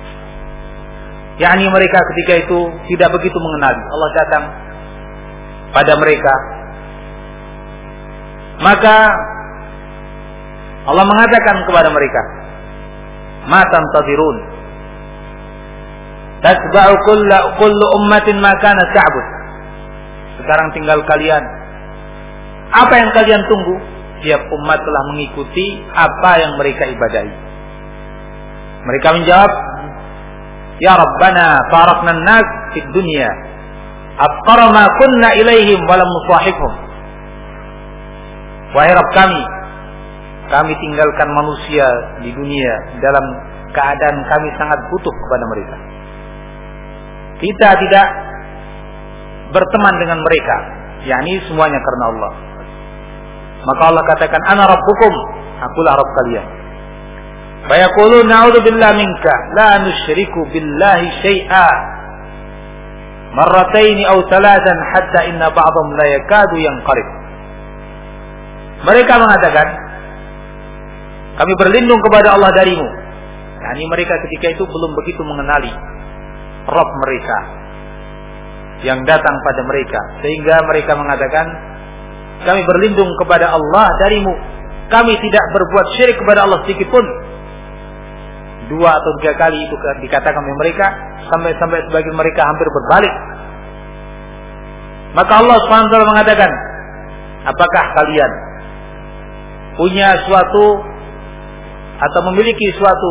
Yakni mereka ketika itu tidak begitu mengenali. Allah datang pada mereka. Maka Allah mengatakan kepada mereka, ma tantadirun, tatba'u kullu ummatin ma kanat ta'bud. Sekarang tinggal kalian, apa yang kalian tunggu? Tiap umat telah mengikuti apa yang mereka ibadahi. Mereka menjawab, ya Rabbana farakna an-nas fid dunya afqara ma kunna ilaihim wa lam nusahibhum. Wahai Rabb kami tinggalkan manusia di dunia dalam keadaan kami sangat butuh kepada mereka. Kita tidak berteman dengan mereka, yakni semuanya karena Allah. Maka Allah katakan, ana rabbukum, akulah Rabb kalian. Fa yaqulu na'udzu billahi minka la nusyriku billahi syai'a marratayn aw thalathan hatta inna ba'dhum la yakadu yanqarib. Mereka mengatakan, kami berlindung kepada Allah darimu. Yani mereka ketika itu belum begitu mengenali Rabb mereka yang datang pada mereka, sehingga mereka mengatakan, kami berlindung kepada Allah darimu. Kami tidak berbuat syirik kepada Allah sedikit pun. 2 atau 3 kali itu dikatakan oleh mereka, sampai sebagian mereka hampir berbalik. Maka Allah SWT mengatakan, apakah kalian punya suatu atau memiliki suatu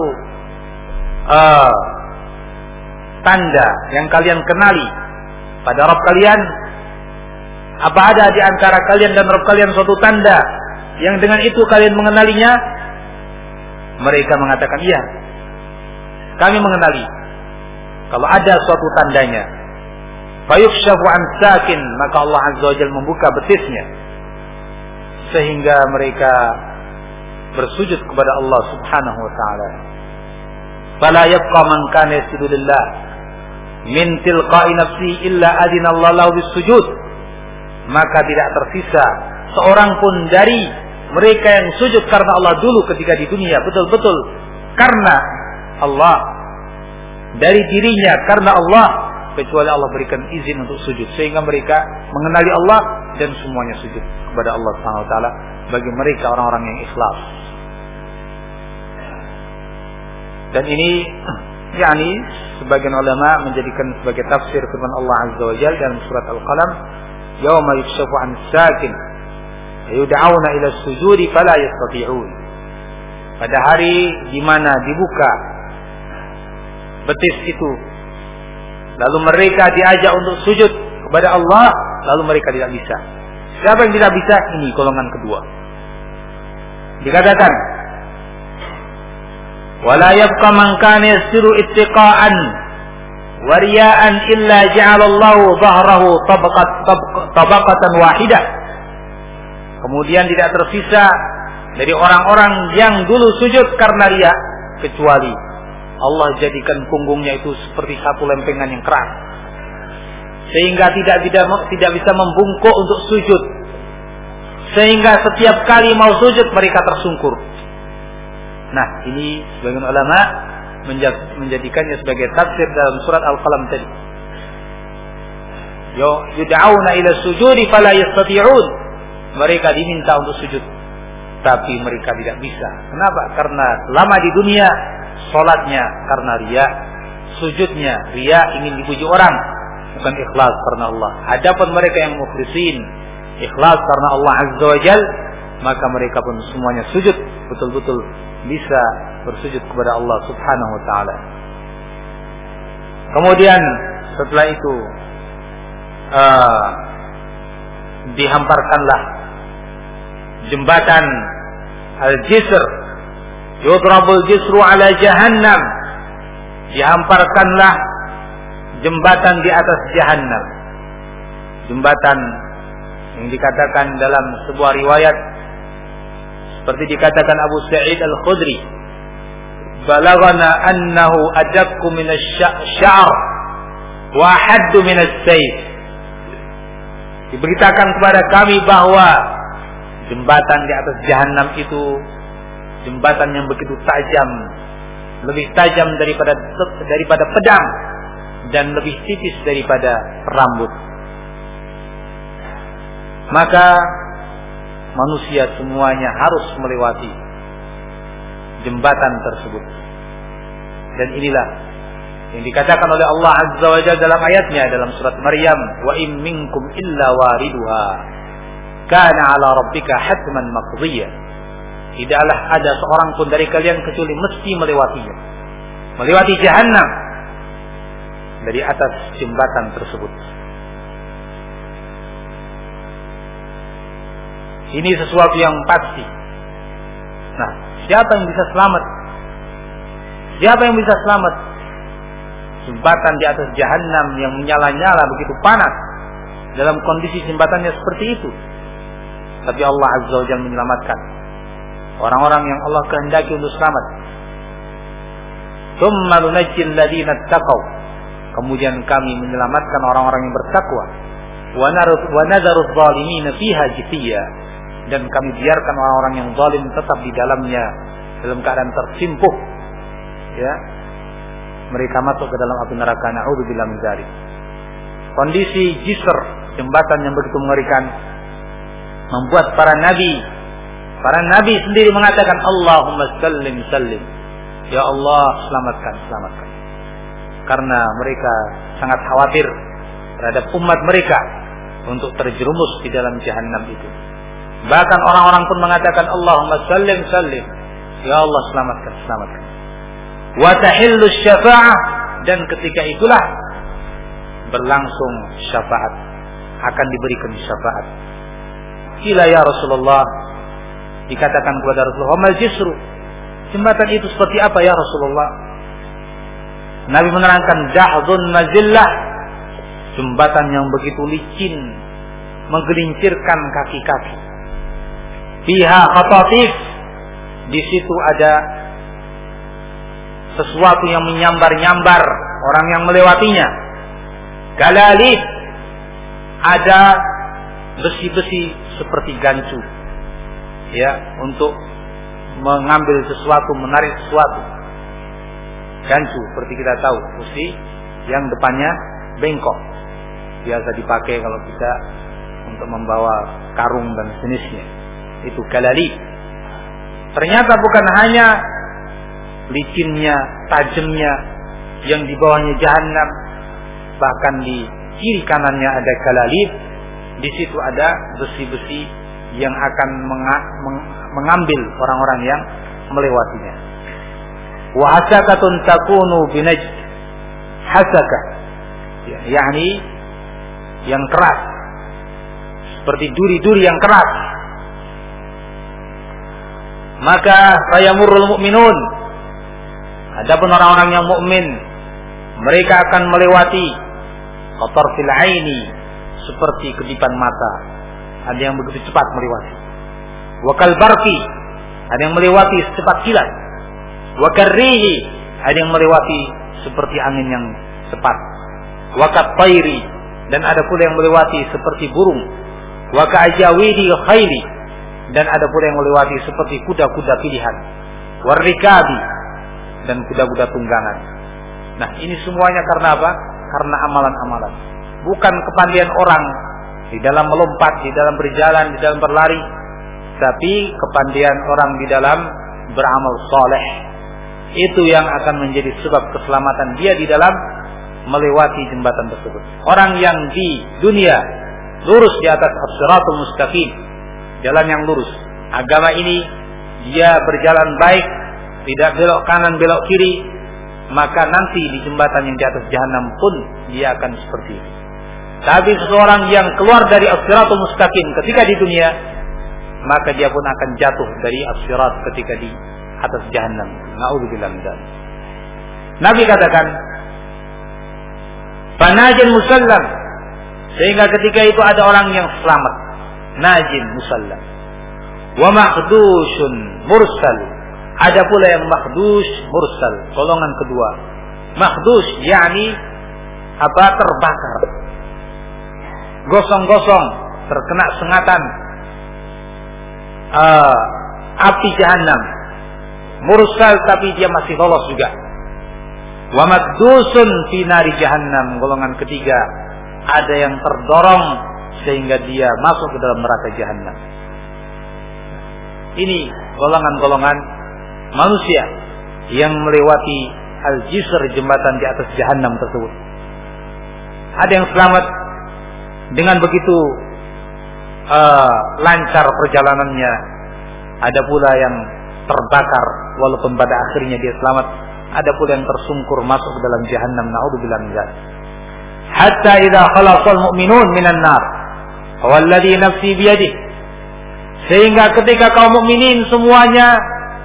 tanda yang kalian kenali pada Rabb kalian? Apa ada di antara kalian dan Rabb kalian suatu tanda yang dengan itu kalian mengenalinya? Mereka mengatakan, iya, kami mengenali. Kalau ada suatu tandanya, fayukshafu an sakin, maka Allah Azza wa Jalla membuka betisnya, sehingga mereka bersujud kepada Allah Subhanahu wa taala. Fala yabqa man kana yasjudu lillah min tilqa'i nafsi illa adina Allah lahu bisujud. Maka tidak tersisa seorang pun dari mereka yang sujud karena Allah dulu ketika di dunia, betul-betul karena Allah, dari dirinya karena Allah, kecuali Allah berikan izin untuk sujud, sehingga mereka mengenali Allah dan semuanya sujud kepada Allah Subhanahu wa taala bagi mereka orang-orang yang ikhlas. Dan ini yakni sebagian ulama menjadikan sebagai tafsir firman Allah Azza wa Jalla dalam surat Al-Qalam, yauma yukshafu an sakin yud'auna ila sujudi fala yastati'un. Pada hari di mana dibuka betis itu, lalu mereka diajak untuk sujud kepada Allah, lalu mereka tidak bisa. Siapa yang tidak bisa? Ini golongan kedua. Dikatakan, wala yabqa man kana yasiru ittiqa'an wa riya'an illa ja'alallahu dhahrahu tabaqatan wahidah. Kemudian tidak tersisa dari orang-orang yang dulu sujud karena riya, kecuali Allah jadikan punggungnya itu seperti satu lempengan yang keras, sehingga tidak bisa membungkuk untuk sujud, sehingga setiap kali mau sujud mereka tersungkur. Nah, ini sebagian ulama menjadikannya sebagai tafsir dalam surat Al-Qalam tadi. Yud'auna ila sujudi fala yastati'un. Mereka diminta untuk sujud, tapi mereka tidak bisa. Kenapa? Karena selama di dunia salatnya karena riya, sujudnya riya, ingin dipuji orang, bukan ikhlas karena Allah. Adapun mereka yang mukhlisin, ikhlas karena Allah Azza wa Jalla, maka mereka pun semuanya sujud, betul-betul bisa bersujud kepada Allah Subhanahu wa taala. Kemudian setelah itu dihamparkanlah jembatan al-jisr, yudrabul jisru ala jahannam, dihamparkanlah jembatan di atas jahannam. Jembatan yang dikatakan dalam sebuah riwayat, seperti dikatakan Abu Sa'id Al-Khudri, balagana annahu adakku minasy-sya'r wa haddu minas-sayf. Diberitakan kepada kami bahwa jembatan di atas jahanam itu jembatan yang begitu tajam, lebih tajam daripada pedang dan lebih tipis daripada rambut. Maka manusia semuanya harus melewati jembatan tersebut. Dan inilah yang dikatakan oleh Allah Azza wa Jalla dalam ayatnya dalam surat Maryam, wa in minkum illa wariduha kana ala rabbika hatman maqdiyya. Tidaklah ada seorang pun dari kalian kecuali mesti melewatinya, melewati jahannam dari atas jembatan tersebut. Ini sesuatu yang pasti. Nah, siapa yang bisa selamat? Siapa yang bisa selamat? Jembatan di atas Jahannam yang menyala-nyala begitu panas, dalam kondisi jembatannya seperti itu. Tapi Allah Azza wa Jalla menyelamatkan orang-orang yang Allah kehendaki untuk selamat. Tsumma nunajjil ladzina taqaw. Kemudian kami menyelamatkan orang-orang yang bertakwa. Wa nadharuz zalimin fiha jithiya. Dan kami biarkan orang-orang yang zalim tetap di dalamnya dalam keadaan tersimpuh. Ya. Mereka masuk ke dalam api neraka. Na'udzubillah min dzalik. Kondisi Jisr, jembatan yang begitu mengerikan, membuat para nabi sendiri mengatakan Allahumma sallim sallim. Ya Allah, selamatkan. Karena mereka sangat khawatir terhadap umat mereka untuk terjerumus di dalam Jahannam itu. Bahkan orang-orang pun mengatakan Allahumma sallim sallim. Ya Allah, selamatkan. Wa tahillu syafa'ah, dan ketika itulah berlangsung syafaat, akan diberikan syafaat. Qila ya Rasulullah, dikatakan kepada Rasulullah, "Mal jisru?" Jembatan itu seperti apa ya Rasulullah? Nabi menerangkan, "Jahdun mazillah." Jembatan yang begitu licin, menggelincirkan kaki-kaki. Fiha khatatif. Di situ ada sesuatu yang menyambar-nyambar orang yang melewatinya. Galalib. Ada besi-besi seperti gancu. Ya, untuk mengambil sesuatu, menarik sesuatu. Gancu seperti kita tahu, besi yang depannya bengkok. Biasa dipakai kalau kita untuk membawa karung dan sejenisnya. Itu galalib. Ternyata bukan hanya licinnya, tajamnya yang di bawahnya Jahannam, bahkan di kiri kanannya ada galalib. Di situ ada besi-besi yang akan mengambil orang-orang yang melewatinya. Wa hasakatun takunu binajd. Hasakah, yakni yang keras, seperti duri-duri yang keras. Maka fayamurrul mu'minun. Adapun orang-orang yang mukmin, mereka akan melewati qatarfil aini, seperti kedipan mata. Ada yang begitu cepat melewati. Wa kal barqi, ada yang melewati secepat kilat. Wa karrihi, ada yang melewati seperti angin yang cepat. Wa kat tayri, dan ada pula yang melewati seperti burung. Wa ka ajawidi khayli, dan ada pula yang melewati seperti kuda-kuda pilihan. Wa rikabi, dan kuda-kuda tunggangan. Nah, ini semuanya karena apa? Karena amalan-amalan. Bukan kepandian orang di dalam melompat, di dalam berjalan, di dalam berlari, tapi kepandian orang di dalam beramal soleh. Itu yang akan menjadi sebab keselamatan dia di dalam melewati jembatan tersebut. Orang yang di dunia lurus di atas as-siratul mustaqim, jalan yang lurus. Agama ini dia berjalan baik, tidak belok kanan belok kiri, maka nanti di jembatan yang di atas Jahannam pun dia akan seperti itu. Tapi seseorang yang keluar dari as-siratul mustaqim ketika di dunia, maka dia pun akan jatuh dari as-sirat ketika di atas Jahannam. Na'udzubillah min dzalik. Nabi katakan, "Fanajin musallam." Sehingga ketika itu ada orang yang selamat. Najin musallam. Wa makhdushun mursal. Ada pula yang makhdush mursal, golongan kedua. Makhdush yakni apa? Terbakar. Gosong-gosong, terkena sengatan api Jahannam. Mursal, tapi dia masih lolos juga. Wa makdusun fi nari Jahannam, golongan ketiga. Ada yang terdorong sehingga dia masuk ke dalam neraka Jahannam. Ini golongan-golongan manusia yang melewati al-jisr, jembatan di atas Jahannam tersebut. Ada yang selamat dengan begitu lancar perjalanannya. Ada pula yang terbakar walaupun pada akhirnya dia selamat. Ada pula yang tersungkur masuk ke dalam Jahannam. Na'udzubillah min dzalik. Hatta idza khalasal mu'minun minan nar, walladzi nafsi biyadihi. Sehingga ketika kaum mukminin semuanya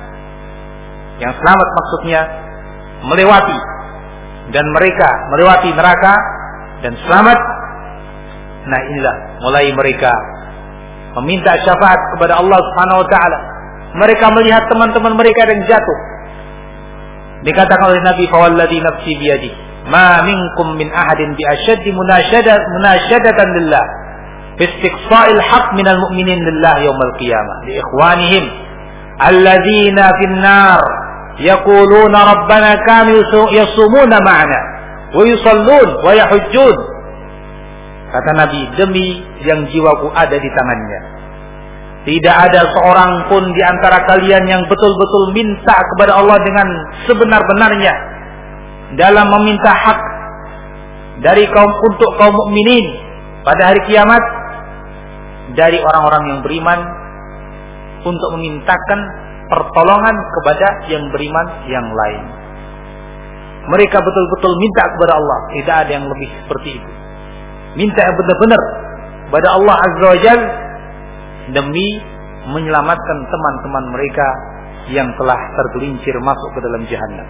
Yang selamat maksudnya melewati, dan mereka melewati neraka dan selamat. Nah, inilah mulai mereka meminta syafaat kepada Allah Subhanahu wa taala. Mereka melihat teman-teman mereka yang jatuh. Dikatakan oleh Nabi, "Fawalladzi nafsi biyadihi, ma minkum min ahadin bi ashaddi munashadatan lillah fi istiqsa'il haqq minal mu'minin lillah yaumil qiyamah li ikhwanihim alladzina fin nar yaquluna rabbana kanu yasumuna ma'ana wa yusallun wa yahujjun." Kata Nabi, demi yang jiwaku ada di tangannya, tidak ada seorang pun di antara kalian yang betul-betul minta kepada Allah dengan sebenar-benarnya dalam meminta hak dari untuk kaum mukminin pada hari kiamat dari orang-orang yang beriman, untuk memintakan pertolongan kepada yang beriman yang lain. Mereka betul-betul minta kepada Allah, tidak ada yang lebih seperti itu. Minta yang benar-benar kepada Allah Azza wa Jalla demi menyelamatkan teman-teman mereka yang telah tergelincir masuk ke dalam jahannam.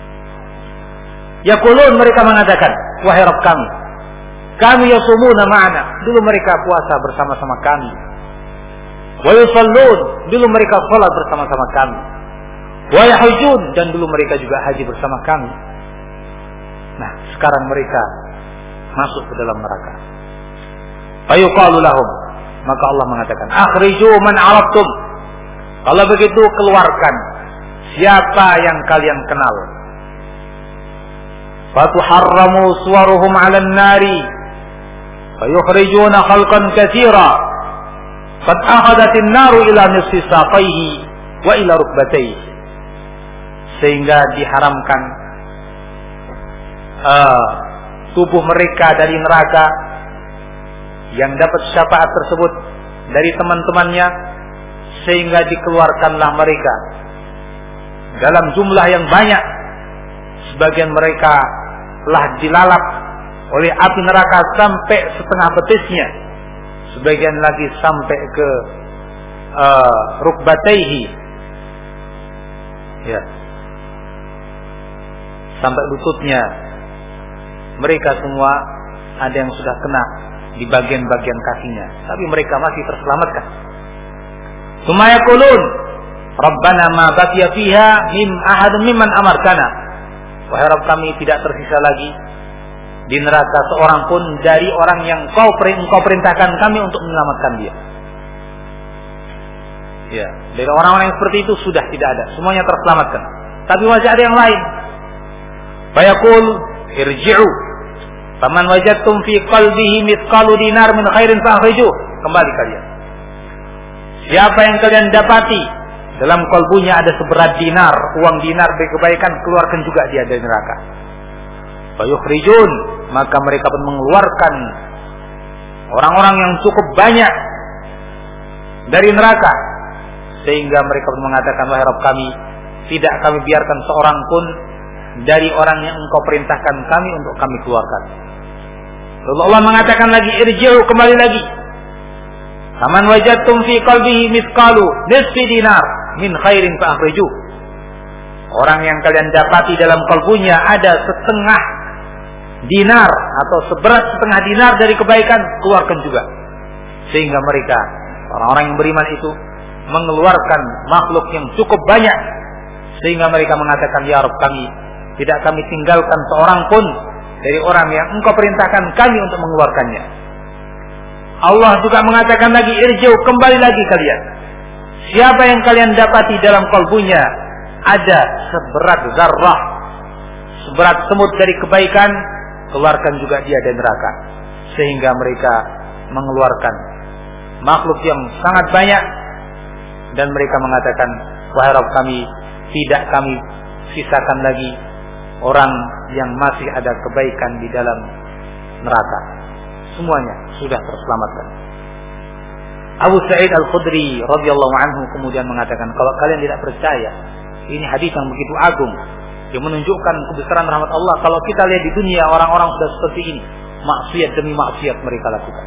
Yaqulun, mereka mengatakan, wahai Rabb kami yasumuna ma'ana, dulu mereka puasa bersama-sama kami. Wa yusallun, dulu mereka salat bersama-sama kami. Wa yahujjun, dan dulu mereka juga haji bersama kami. Nah, sekarang mereka masuk ke dalam neraka. Fayuqalu lahum, maka Allah mengatakan, akhriju man araftum. Kalau begitu keluarkan siapa yang kalian kenal. Fatuharramu suwaruhum 'alan nari fayukhrijuna khalqan katsira qad akhadatin naru ila nisfi saqaihi wa ila rukbatayhi, sehingga diharamkan tubuh mereka dari neraka. Yang dapat syafaat tersebut dari teman-temannya, sehingga dikeluarkanlah mereka dalam jumlah yang banyak. Sebagian mereka telah dilalap oleh api neraka sampai setengah betisnya, sebagian lagi sampai ke rukbatayhi, ya, sampai lututnya. Mereka semua ada yang sudah kena di bagian-bagian kakinya, tapi mereka masih terselamatkan. Tsumma yaqulun rabbana ma baqiya fiha min ahadin mimman amartana. Wahai Rabb kami, tidak tersisa lagi di neraka seorang pun dari orang yang engkau perintahkan kami untuk menyelamatkan dia. Ya, dari orang-orang yang seperti itu sudah tidak ada, semuanya terselamatkan. Tapi masih ada yang lain. Fayaqul irji'u faman wajadtum fi qalbihi mithqalu dinar min khairin fa'khrijuh. Kembali kalian. Siapa yang kalian dapati dalam kalbunya ada seberat dinar, uang dinar dari kebaikan, keluarkan juga dia dari neraka. Fayukhrijun, maka mereka pun mengeluarkan orang-orang yang cukup banyak dari neraka, sehingga mereka pun mengatakan, wahai Rabb kami, tidak kami biarkan seorang pun dari orang yang engkau perintahkan kami untuk kami keluarkan. Lalu Allah mengatakan lagi, irji'u, kembali lagi. Faman wajadtum fi qalbihi mithqalu nisfi dinar min khairin fa'khrijuh. Orang yang kalian dapati dalam kalbunya ada setengah dinar atau seberat setengah dinar dari kebaikan, keluarkan juga. Sehingga mereka, orang-orang yang beriman itu, mengeluarkan makhluk yang cukup banyak, sehingga mereka mengatakan, ya Rabb kami, tidak kami tinggalkan seorang pun dari orang yang engkau perintahkan kami untuk mengeluarkannya. Allah juga mengatakan lagi, irji'u, kembali lagi kalian. Siapa yang kalian dapati dalam kalbunya ada seberat zarrah, seberat semut dari kebaikan, keluarkan juga dia dari neraka. Sehingga mereka mengeluarkan makhluk yang sangat banyak, dan mereka mengatakan, wahai Rabb kami, tidak kami sisakan lagi orang yang masih ada kebaikan di dalam neraka. Semuanya sudah terselamatkan. Abu Sa'id Al-Khudri radhiyallahu anhu kemudian mengatakan, kalau kalian tidak percaya, ini hadis yang begitu agung yang menunjukkan kebesaran rahmat Allah. Kalau kita lihat di dunia, orang-orang sudah seperti ini, maksiat demi maksiat mereka lakukan.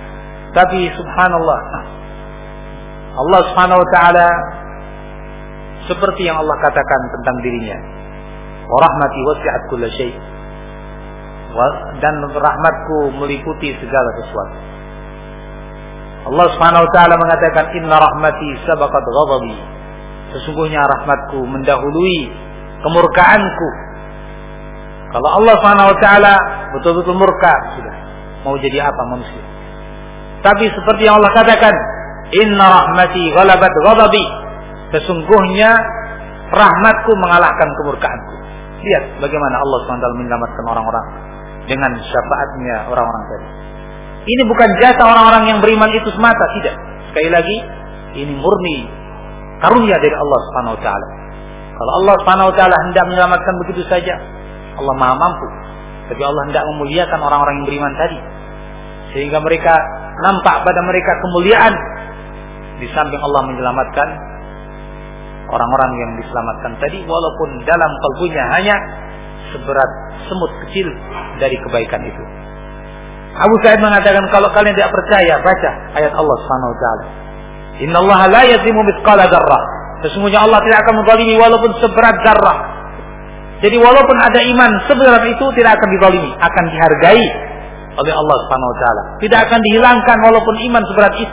Tapi subhanallah, Allah subhanahu wa ta'ala seperti yang Allah katakan tentang dirinya, wa rahmati wasi'at kulla syai', dan rahmatku meliputi segala sesuatu. Allah Subhanahu wa taala mengatakan, inna rahmati sabaqat ghadabi, sesungguhnya rahmatku mendahului kemurkaanku. Kalau Allah Subhanahu wa taala betul-betul murka, sudah mau jadi apa manusia. Tapi seperti yang Allah katakan, inna rahmati ghalabat ghadabi, sesungguhnya rahmatku mengalahkan kemurkaanku. Lihat bagaimana Allah SWT menyelamatkan orang-orang dengan syafaatnya orang-orang tadi. Ini bukan jasa orang-orang yang beriman itu semata, tidak. Sekali lagi, ini murni karunia dari Allah Subhanahu wa taala. Kalau Allah Subhanahu wa taala hendak menyelamatkan begitu saja, Allah Maha mampu. Tapi Allah hendak memuliakan orang-orang yang beriman tadi, sehingga mereka nampak pada mereka kemuliaan. Di samping Allah menyelamatkan orang-orang yang diselamatkan tadi, walaupun dalam kalbunya hanya seberat semut kecil dari kebaikan itu. Abu Sa'id mengatakan, kalau kalian tidak percaya, baca ayat Allah Subhanahu wa taala. Innallaha la yazlimu mithqala dzarrah. Sesungguhnya Allah tidak akan menzalimi walaupun seberat zarrah. Jadi walaupun ada iman seberat itu tidak akan dizalimi, akan dihargai oleh Allah Subhanahu wa taala. Tidak akan dihilangkan walaupun iman seberat itu.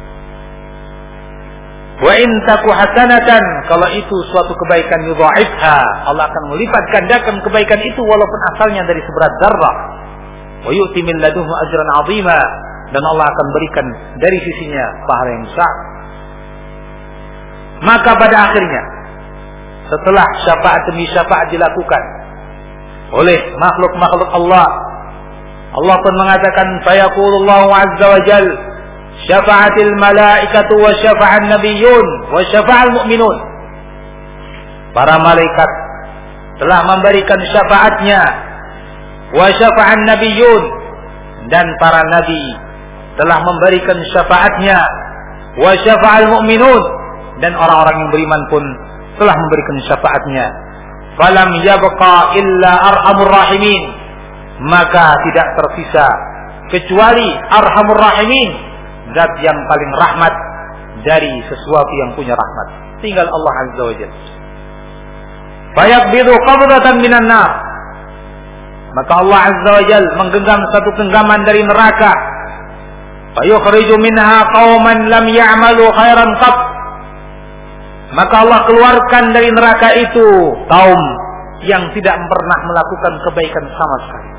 Wa in taku hasanatan, kalau itu suatu kebaikan yudha'ifha, Allah akan melipat gandakan kebaikan itu walaupun asalnya dari seberat zarrah. Wa yu'ti min ladunhu ajran 'azima, dan Allah akan berikan dari sisinya pahala yang besar. Maka pada akhirnya, setelah syafaat demi syafaat dilakukan oleh makhluk-makhluk Allah, Allah pun mengatakan, fayaqulullahu azza wa jal, syafa'atil malaikatu wa syafa'an nabiyyun wa syafa'al mu'minun. Para malaikat telah memberikan syafaatnya, wa syafa'an nabiyyun, dan para nabi telah memberikan syafaatnya, wa syafa'al mu'minun, dan orang-orang yang beriman pun telah memberikan syafaatnya. Falam yabqa illa arhamur rahimin, maka tidak tersisa kecuali arhamur rahimin, zat yang paling rahmat dari sesuatu yang punya rahmat, tinggal Allah Azza wa Jalla. Fayaqbidu qabdatan minan nar, maka Allah Azza wa Jalla menggenggam satu genggaman dari neraka. Fayukhriju minha qauman lam ya'malu khairan qat, maka Allah keluarkan dari neraka itu kaum yang tidak pernah melakukan kebaikan sama sekali.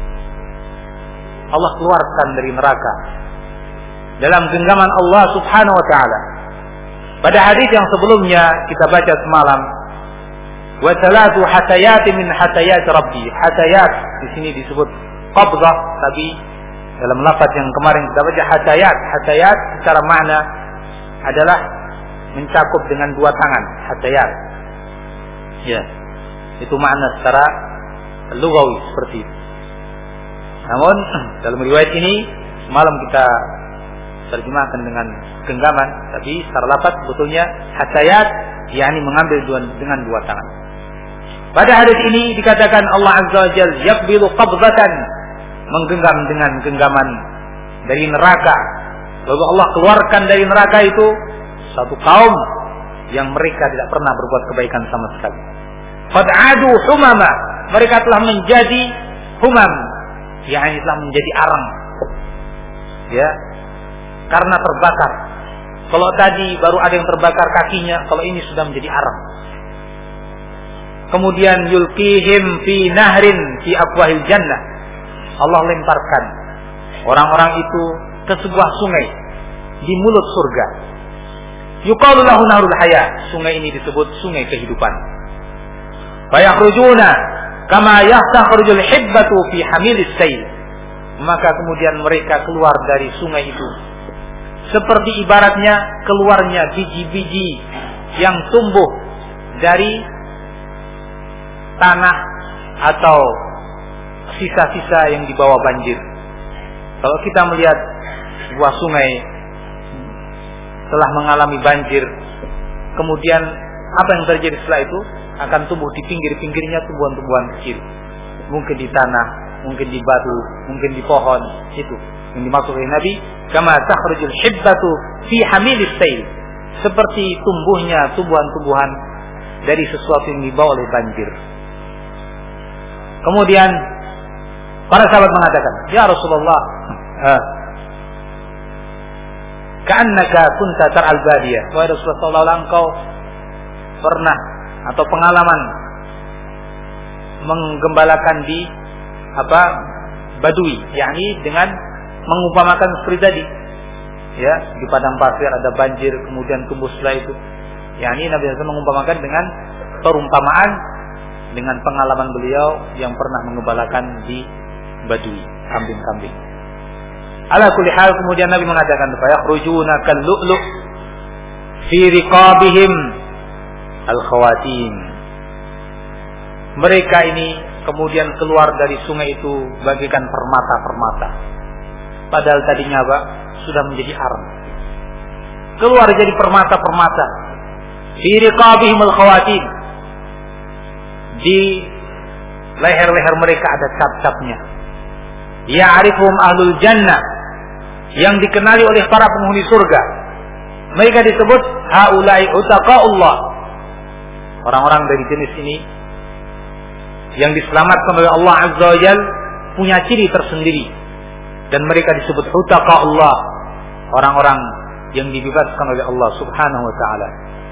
Allah keluarkan dari neraka dalam genggaman Allah Subhanahu wa taala. Pada hadis yang sebelumnya kita baca semalam, wa salatu hatayat min hatayat rabbi. Hatayat di sini disebut qabdah, tapi dalam lafaz yang kemarin kita baca hatayat. Hatayat secara makna adalah mencakup dengan dua tangan, hatayat. Ya, itu makna secara lugawi seperti itu. Namun dalam riwayat ini semalam kita terjemahkan dengan genggaman, tapi secara lafaz sebetulnya hatayat, yakni mengambil dengan dua tangan. Pada hadis ini dikatakan Allah Azza wa Jalla yaqbilu qabdatan, menggenggam dengan genggaman dari neraka. Lalu Allah keluarkan dari neraka itu satu kaum yang mereka tidak pernah berbuat kebaikan sama sekali. Qad adu humama, mereka telah menjadi humam, yakni telah menjadi arang. Ya, karena terbakar. Kalau tadi baru ada yang terbakar kakinya, kalau ini sudah menjadi arang. Kemudian yulqihim fi nahrin fi afwahil jannah, Allah lemparkan orang-orang itu ke sebuah sungai di mulut surga. Yuqalu lahu nahrul haya, sungai ini disebut sungai kehidupan. Fayakhrujuna kama yastakhrujul hibbatu fi hamilis sayl, maka kemudian mereka keluar dari sungai itu seperti ibaratnya keluarnya biji-biji yang tumbuh dari tanah atau sisa-sisa yang dibawa banjir. Kalau kita melihat sebuah sungai telah mengalami banjir, kemudian apa yang terjadi setelah itu? Akan tumbuh di pinggir-pinggirnya tumbuhan-tumbuhan kecil, mungkin di tanah, mungkin di batu, mungkin di pohon. Itu yang dimaksud oleh Nabi, kama takhrujul hibbatu fi hamilis sayl, seperti tumbuhnya tumbuhan-tumbuhan dari sesuatu yang dibawa oleh banjir. Kemudian para sahabat mengatakan, ya Rasulullah, ka'annaka kunta tar'al badiyah. Wahai Rasulullah, engkau pernah atau pengalaman menggembalakan di badui, yakni dengan mengumpamakan seperti tadi, ya, di padang pasir ada banjir kemudian tembuslah itu, yakni Nabi SAW mengumpamakan dengan perumpamaan dengan pengalaman beliau yang pernah menggembalakan di badui, kambing-kambing. Ala kulli hal, kemudian Nabi mengatakan, fa yakhrujuna kal lu'lu' fi riqabihim al-khawatim. Mereka ini kemudian keluar dari sungai itu bagaikan permata-permata. Padahal tadinya sudah menjadi arang. Keluar jadi permata-permata. Fi riqabihim al-khawatim. Di leher-leher mereka ada cap-capnya. Ya'rifuhum ahlul jannah, yang dikenali oleh para penghuni surga. Mereka disebut haula'i utaqaullah. Orang-orang dari jenis ini yang diselamatkan oleh Allah Azza wa Jalla punya ciri tersendiri, dan mereka disebut utaqaullah, orang-orang yang dibebaskan oleh Allah Subhanahu wa taala.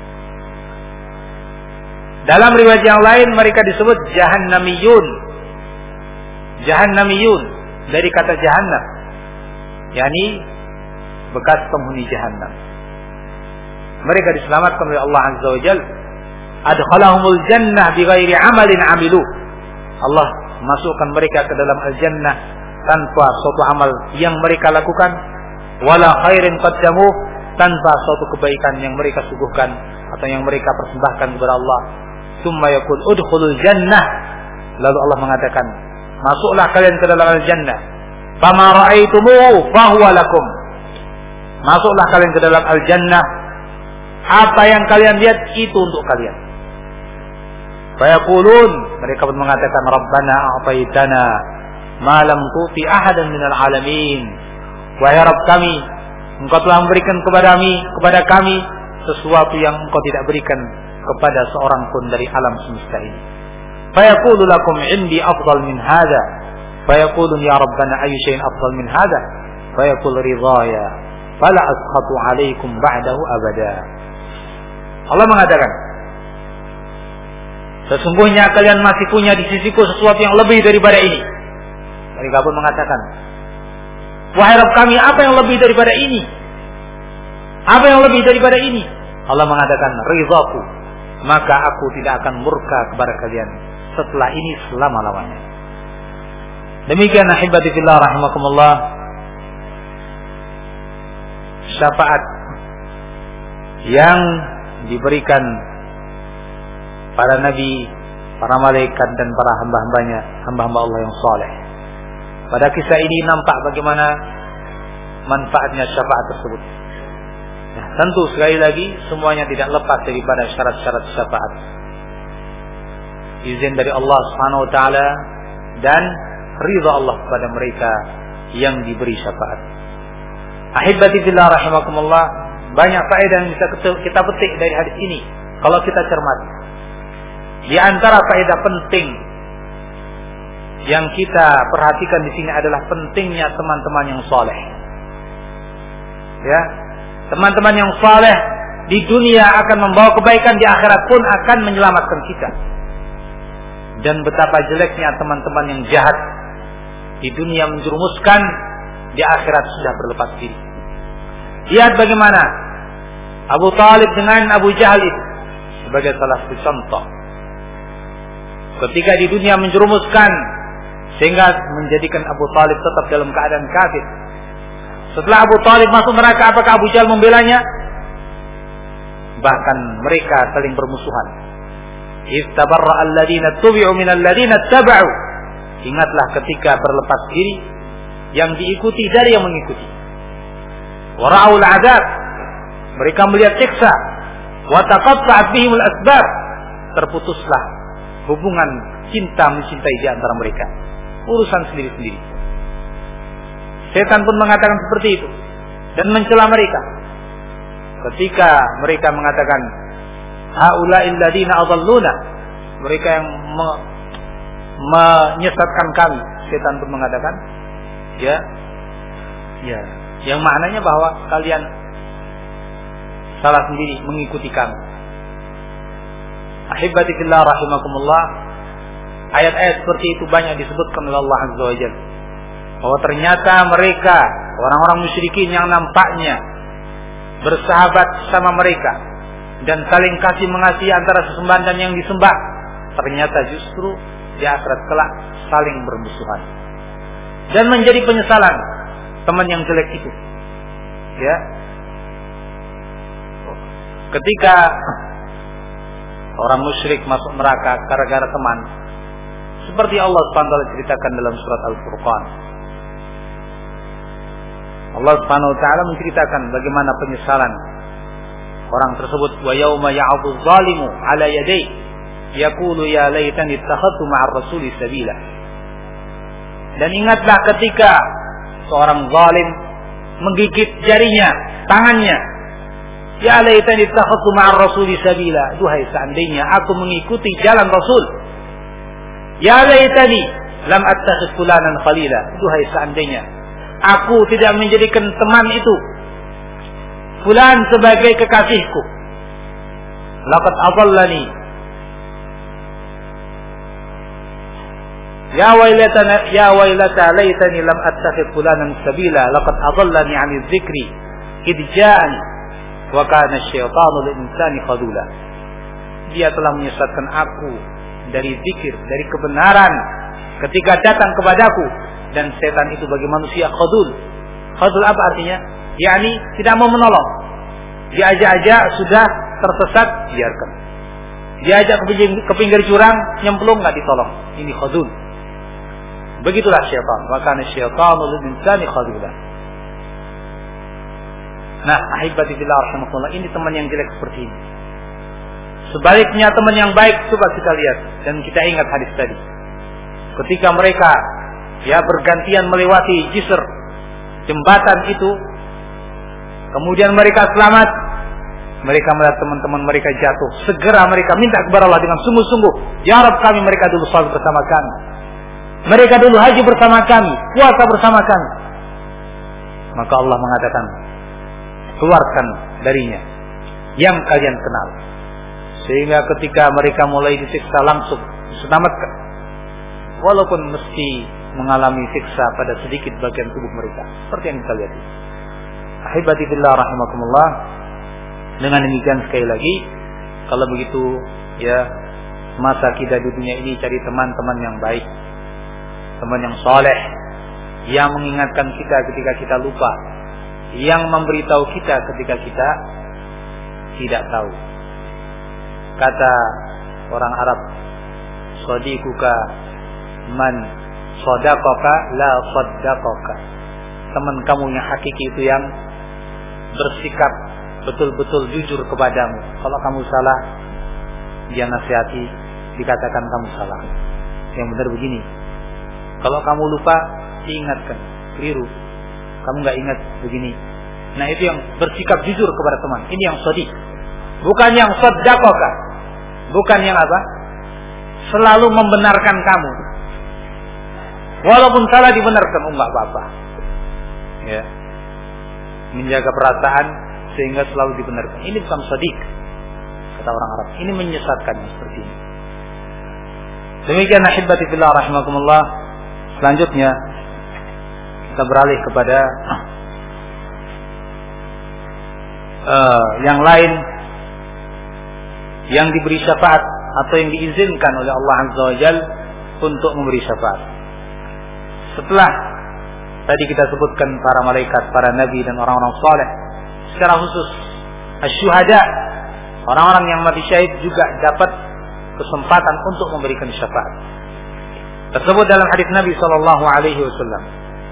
Dalam riwayat yang lain mereka disebut jahannamiyun. Jahannamiyun dari kata jahannam, yakni bekas penghuni jahannam. Mereka diselamatkan oleh Allah Azza wa Jalla. Adkhalahumul jannah bighairi amalin amilu. Allah masukkan mereka ke dalam al-jannah tanpa suatu amal yang mereka lakukan, wala khairin qaddamu, tanpa suatu kebaikan yang mereka suguhkan atau yang mereka persembahkan kepada Allah. Tsumma yaqul udkhulul jannah, lalu Allah mengatakan, masuklah kalian ke dalam al-jannah. Fama ra'aitumuhu fahuwa lakum. Masuklah kalian ke dalam al-jannah, apa yang kalian lihat itu untuk kalian. Fayaqulun, mereka pun mengatakan, Rabbana a'taitana ma lam tu'ti ahadan minal alamin. Wahai Rabb kami, Engkau telah memberikan kepada kami sesuatu yang Engkau tidak berikan kepada seorang pun dari alam semesta ini. Fayaqulu lakum indi afdal min hadha. Fayaqulun ya Rabbana ayyu syai'in afdal min hadha. Fayaqul ridaya fala askhatu alaikum ba'dahu abada. Allah mengatakan, sesungguhnya kalian masih punya di sisiku sesuatu yang lebih daripada ini. Mereka pun mengatakan, wahai Rabb kami, apa yang lebih daripada ini? Apa yang lebih daripada ini? Allah mengatakan, ridhaku, maka aku tidak akan murka kepada kalian setelah ini selama-lamanya. Demikian ahibati fillah rahimakumullah, syafaat yang diberikan para nabi, para malaikat dan para hamba-hambanya, hamba-hamba Allah yang saleh. Pada kisah ini nampak bagaimana manfaatnya syafaat tersebut. Nah, tentu sekali lagi semuanya tidak lepas daripada syarat-syarat syafaat. Izin dari Allah Subhanahu wa taala dan ridha Allah kepada mereka yang diberi syafaat. Ahibati fillah rahimakumullah, banyak faedah yang bisa kita petik dari hadis ini kalau kita cermati. Di antara faedah penting yang kita perhatikan di sini adalah pentingnya teman-teman yang saleh. Ya, teman-teman yang saleh di dunia akan membawa kebaikan, di akhirat pun akan menyelamatkan kita. Dan betapa jeleknya teman-teman yang jahat, di dunia menjerumuskan, di akhirat sudah berlepas diri. Lihat bagaimana Abu Talib dengan Abu Jahal itu sebagai salah satu contoh. Ketika di dunia menjerumuskan sehingga menjadikan Abu Talib tetap dalam keadaan kafir. Setelah Abu Talib masuk neraka, apakah Abu Jahal membelanya? Bahkan mereka saling bermusuhan. Istabarra alladhina tubi'u minal ladhina taba'u. Ingatlah ketika berlepas diri yang diikuti dari yang mengikuti. Wa ra'ul 'adzab. Mereka melihat siksa. Wa taqatta'at bihimul asbab. Terputuslah hubungan cinta mencintai di antara mereka. Urusan sendiri-sendiri. Setan pun mengatakan seperti itu dan mencela mereka. Ketika mereka mengatakan, haula'il ladzina adalluna, mereka yang menyesatkan kami. Setan pun mengatakan, ya, yang maknanya bahwa kalian salah sendiri mengikuti kami. Ahibati fillah rahimakumullah, ayat-ayat seperti itu banyak disebutkan oleh Allah Azza wa Jalla, bahwa ternyata mereka orang-orang musyrikin yang nampaknya bersahabat sama mereka dan saling kasih mengasihi antara sesembahan dan yang disembah, ternyata justru di akhirat kelak saling bermusuhan dan menjadi penyesalan teman yang jelek itu. Ya, ketika orang musyrik masuk neraka gara-gara teman, seperti Allah SWT ceritakan dalam surat Al-Furqan. Allah SWT menceritakan bagaimana penyesalan orang tersebut. Wa yauma ya'udzu zalimu ala yadayhi yaqulu ya laitani ittakhadtu ma'ar rasuli sabila. Dan ingatlah ketika seorang zalim menggigit jarinya, tangannya. Ya laitani ittakhadtu ma'ar rasuli sabila. Duhai seandainya aku mengikuti jalan Rasul. Ya laitani lam attakhidh fulanan khalila. Duhai seandainya aku tidak menjadikan teman itu fulan sebagai kekasihku. Laqad adallani. Ya wailata laitani lam attakhidh fulanan sabila. Laqad adallani 'ani dzikri id ja'ani wa kana asy-syaitanu lil-insani khadula. Dia telah menyesatkan aku dari zikir, dari kebenaran ketika datang kepadaku, dan setan itu bagi manusia khadul. Khadul apa artinya? yakni tidak mau menolong. Diajak-ajak sudah tersesat, biarkan. Diajak ke pinggir jurang, nyemplung, nggak ditolong. Ini khadul. Begitulah syaitan. Wa kana asy-syaitanu lil-insani khadula. Nah, ahibati fillah rahimakumullah, ini teman yang jelek seperti ini. Sebaliknya teman yang baik, coba kita lihat dan kita ingat hadis tadi. Ketika mereka bergantian melewati jisr, jembatan itu, kemudian mereka selamat, mereka melihat teman-teman mereka jatuh, segera mereka minta kepada Allah dengan sungguh-sungguh, ya Rabb, kami mereka dulu salat bersama kami, mereka dulu haji bersama kami, puasa bersama kami. Maka Allah mengatakan, keluarkan darinya yang kalian kenal. Sehingga ketika mereka mulai disiksa langsung diselamatkan, walaupun mesti mengalami siksa pada sedikit bagian tubuh mereka, seperti yang kita lihat. Ahibati fillah rahimakumullah. Dengan demikian sekali lagi, kalau begitu masa kita di dunia ini cari teman-teman yang baik, teman yang soleh, yang mengingatkan kita ketika kita lupa, yang memberitahu kita ketika kita tidak tahu. Kata orang Arab, sadiquka man sadaqaka la saddaqaka. Teman kamu yang hakiki itu yang bersikap betul-betul jujur kepadamu. Kalau kamu salah, dia nasihati, dikatakan kamu salah. Yang benar begini. Kalau kamu lupa, diingatkan, keliru. Kamu nggak ingat begini. Nah, itu yang bersikap jujur kepada teman. Ini yang shadiq. Bukan yang saddaqaka. Bukan yang apa? Selalu membenarkan kamu. Walaupun salah dibenarkan, enggak apa-apa. Ya. Menjaga perasaan sehingga selalu dibenarkan. Ini bukan shadiq, kata orang Arab. Ini menyesatkan seperti ini. Demikian ahibati fillah rahimakumullah. Selanjutnya kita beralih kepada yang lain yang diberi syafaat atau yang diizinkan oleh Allah Azza wa Jalla untuk memberi syafaat. Setelah tadi kita sebutkan para malaikat, para nabi dan orang-orang saleh, secara khusus asy-syuhada, orang-orang yang mati syahid juga dapat kesempatan untuk memberikan syafaat. Tersebut dalam hadis Nabi sallallahu alaihi wasallam.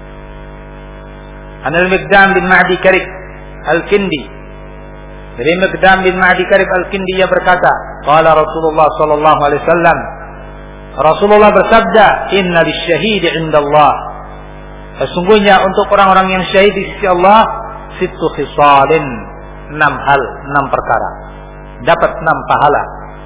Al-Miqdam bin Ma'di Karib Al-Kindi, dari Miqdam bin Ma'di Karib Al-Kindi, ia berkata, qala Rasulullah sallallahu alaihi wasallam, Rasulullah bersabda, inna lisyahidi indallah, sesungguhnya untuk orang-orang yang syahid di sisi Allah, sittu khisalin, 6 hal, 6 perkara. dapat 6 pahala.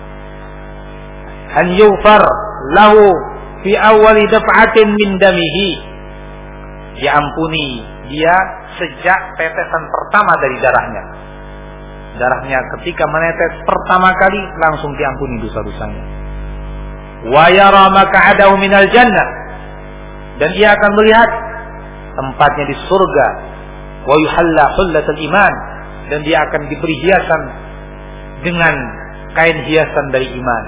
An yughfar lahu fi awwali daf'atin min damihi, diampuni dia sejak tetesan pertama dari darahnya. Darahnya ketika menetes pertama kali langsung diampuni dosa-dosanya. Wa yara maq'adahu minal jannah, dan ia akan melihat tempatnya di surga. Wa yuhalla hullatul iman, dan dia akan diberi hiasan dengan kain hiasan dari iman.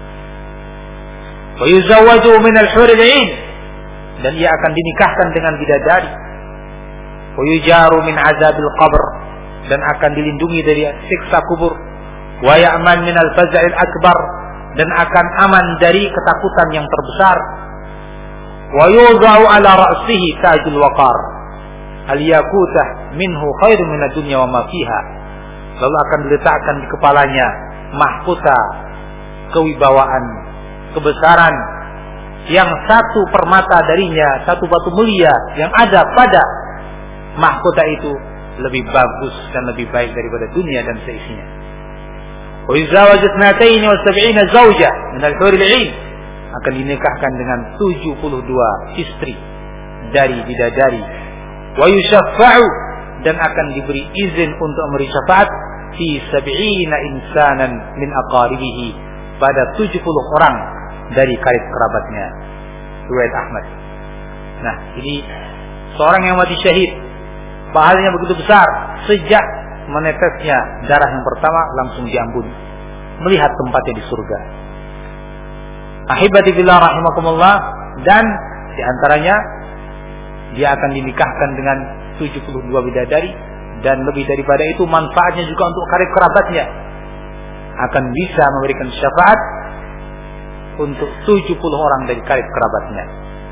Wa yuzawwaju minal huril 'ain, dan ia akan dinikahkan dengan bidadari. Wa yujaru min azabil qabr, dan akan dilindungi dari siksa kubur. Wa ya'man minal faza'il akbar, dan akan aman dari ketakutan yang terbesar. Wa yuza'u ala ra'sihi tajul waqar, al-yakutah minhu khairun minad dunya wa ma fiha, lalu akan diletakkan di kepalanya mahkota kewibawaan, kebesaran, yang satu permata darinya, satu batu mulia yang ada pada mahkota itu lebih bagus dan lebih baik daripada dunia dan seisinya. Wa yuzawwaju 72 zawjah min al-huril 'ain, akan dinikahkan dengan 72 istri dari bidadari. Wa yushaffa'u, dan akan diberi izin untuk memberi syafaat fi 70 insanan min aqaribihi, pada 70 orang dari karib kerabatnya. Riwayat Ahmad. Nah, ini seorang yang mati syahid, pahalanya begitu besar, sejak menetesnya darah yang pertama langsung diampuni, melihat tempatnya di surga. Ahibati billah rahimakumullah, dan diantaranya dia akan dinikahkan dengan 72 bidadari, dan lebih daripada itu manfaatnya juga untuk karib kerabatnya, akan bisa memberikan syafaat untuk 70 orang dari karib kerabatnya.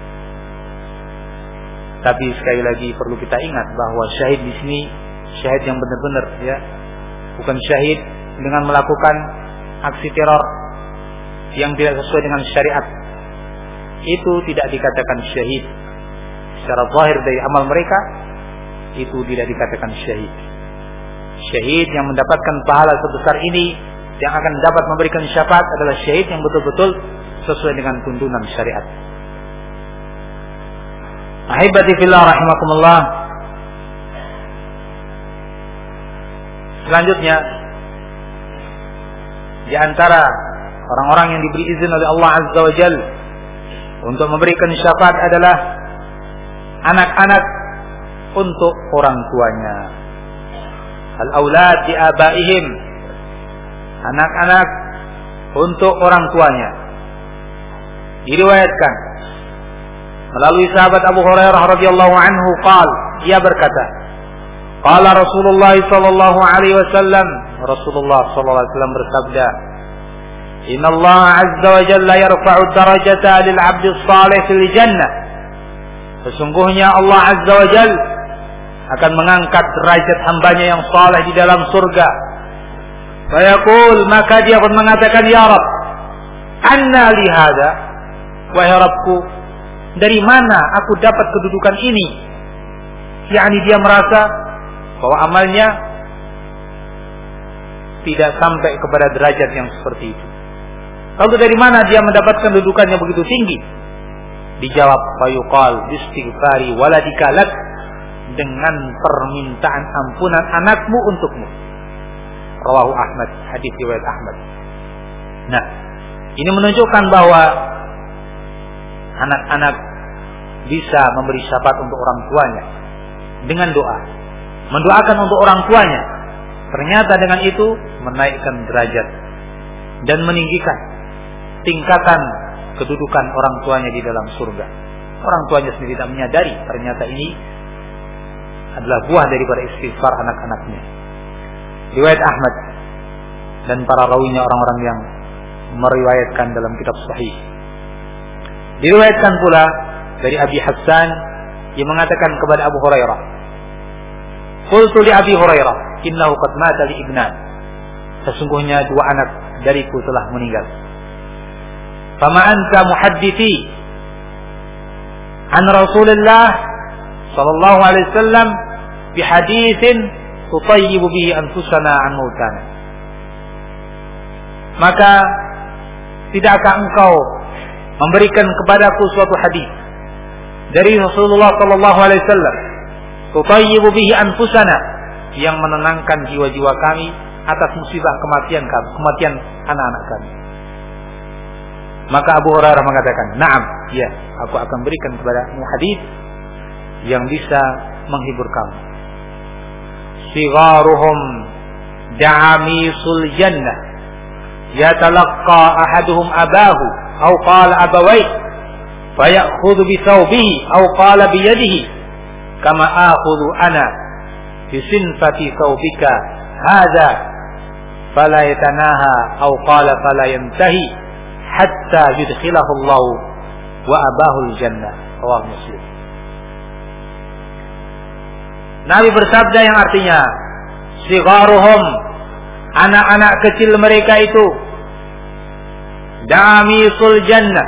Tapi sekali lagi perlu kita ingat bahwa syahid di sini syahid yang benar-benar, ya, bukan syahid dengan melakukan aksi teror yang tidak sesuai dengan syariat. Itu tidak dikatakan syahid. Secara zahir dari amal mereka itu tidak dikatakan syahid. Syahid yang mendapatkan pahala sebesar ini, yang akan dapat memberikan syafaat, adalah syahid yang betul-betul sesuai dengan tuntunan syariat. Ahibati fillah rahimakumullah. Selanjutnya, di antara orang-orang yang diberi izin oleh Allah Azza wa Jal untuk memberikan syafaat adalah anak-anak untuk orang tuanya. Al-aulad di abaihim, anak-anak untuk orang tuanya. Diriwayatkan melalui sahabat Abu Hurairah radhiyallahu anhu, ia berkata, qala Rasulullah sallallahu alaihi wasallam, Rasulullah sallallahu alaihi wasallam bersabda, inna Allah azza wa jalla yarfa'u darajata lil 'abdi shalih fil jannah, sesungguhnya Allah azza wa jalla akan mengangkat derajat hambanya yang saleh di dalam surga. Fayaqul, maka dia pun mengatakan, ya Rabb, anna li hadha, wahai Rabbku, dari mana aku dapat kedudukan ini? yakni dia merasa bahwa amalnya tidak sampai kepada derajat yang seperti itu. Lalu dari mana dia mendapatkan kedudukannya begitu tinggi? Dijawab, fayuqal bistighfari waladika lak, dengan permintaan ampunan anakmu untukmu. Rawahu Ahmad, hadis riwayat Ahmad. Nah, ini menunjukkan bahwa anak-anak bisa memberi syafaat untuk orang tuanya dengan doa, mendoakan untuk orang tuanya. Ternyata dengan itu menaikkan derajat dan meninggikan tingkatan kedudukan orang tuanya di dalam surga. Orang tuanya sendiri tidak menyadari ternyata ini adalah buah daripada istighfar anak-anaknya. Riwayat Ahmad dan para rawinya orang-orang yang meriwayatkan dalam kitab sahih. Diriwayatkan pula dari Abi Hassan yang mengatakan kepada Abu Hurairah, qultu li Abi Hurairah, innahu qad mata li ibnan, sesungguhnya dua anak dariku telah meninggal. Fama anta muhaddithi an Rasulullah sallallahu alaihi wasallam bi haditsin tutayyibu bihi anfusana an mautana. maka tidakkah engkau memberikan kepadaku suatu hadis dari Rasulullah sallallahu alaihi wasallam, tutayyibu bihi anfusana, yang menenangkan jiwa-jiwa kami atas musibah kematian anak-anak kami. Maka Abu Hurairah mengatakan, "Na'am, ya, aku akan berikan kepadamu hadis yang bisa menghibur kamu. Sigharuhum da'amisul jannah, yatalaqqa ahaduhum abahu aw qala abawayh, fayakhudhu bi thawbihi aw qala bi yadihi, kama akhudhu ana bi sinfati thawbika hadha, fala yatanaha aw qala fala yantahi hatta yudkhilahu Allah wa abahu al-jannah." Rawahu Muslim. Nabi bersabda yang artinya, sigharuhum, anak-anak kecil mereka itu, da'amisul jannah.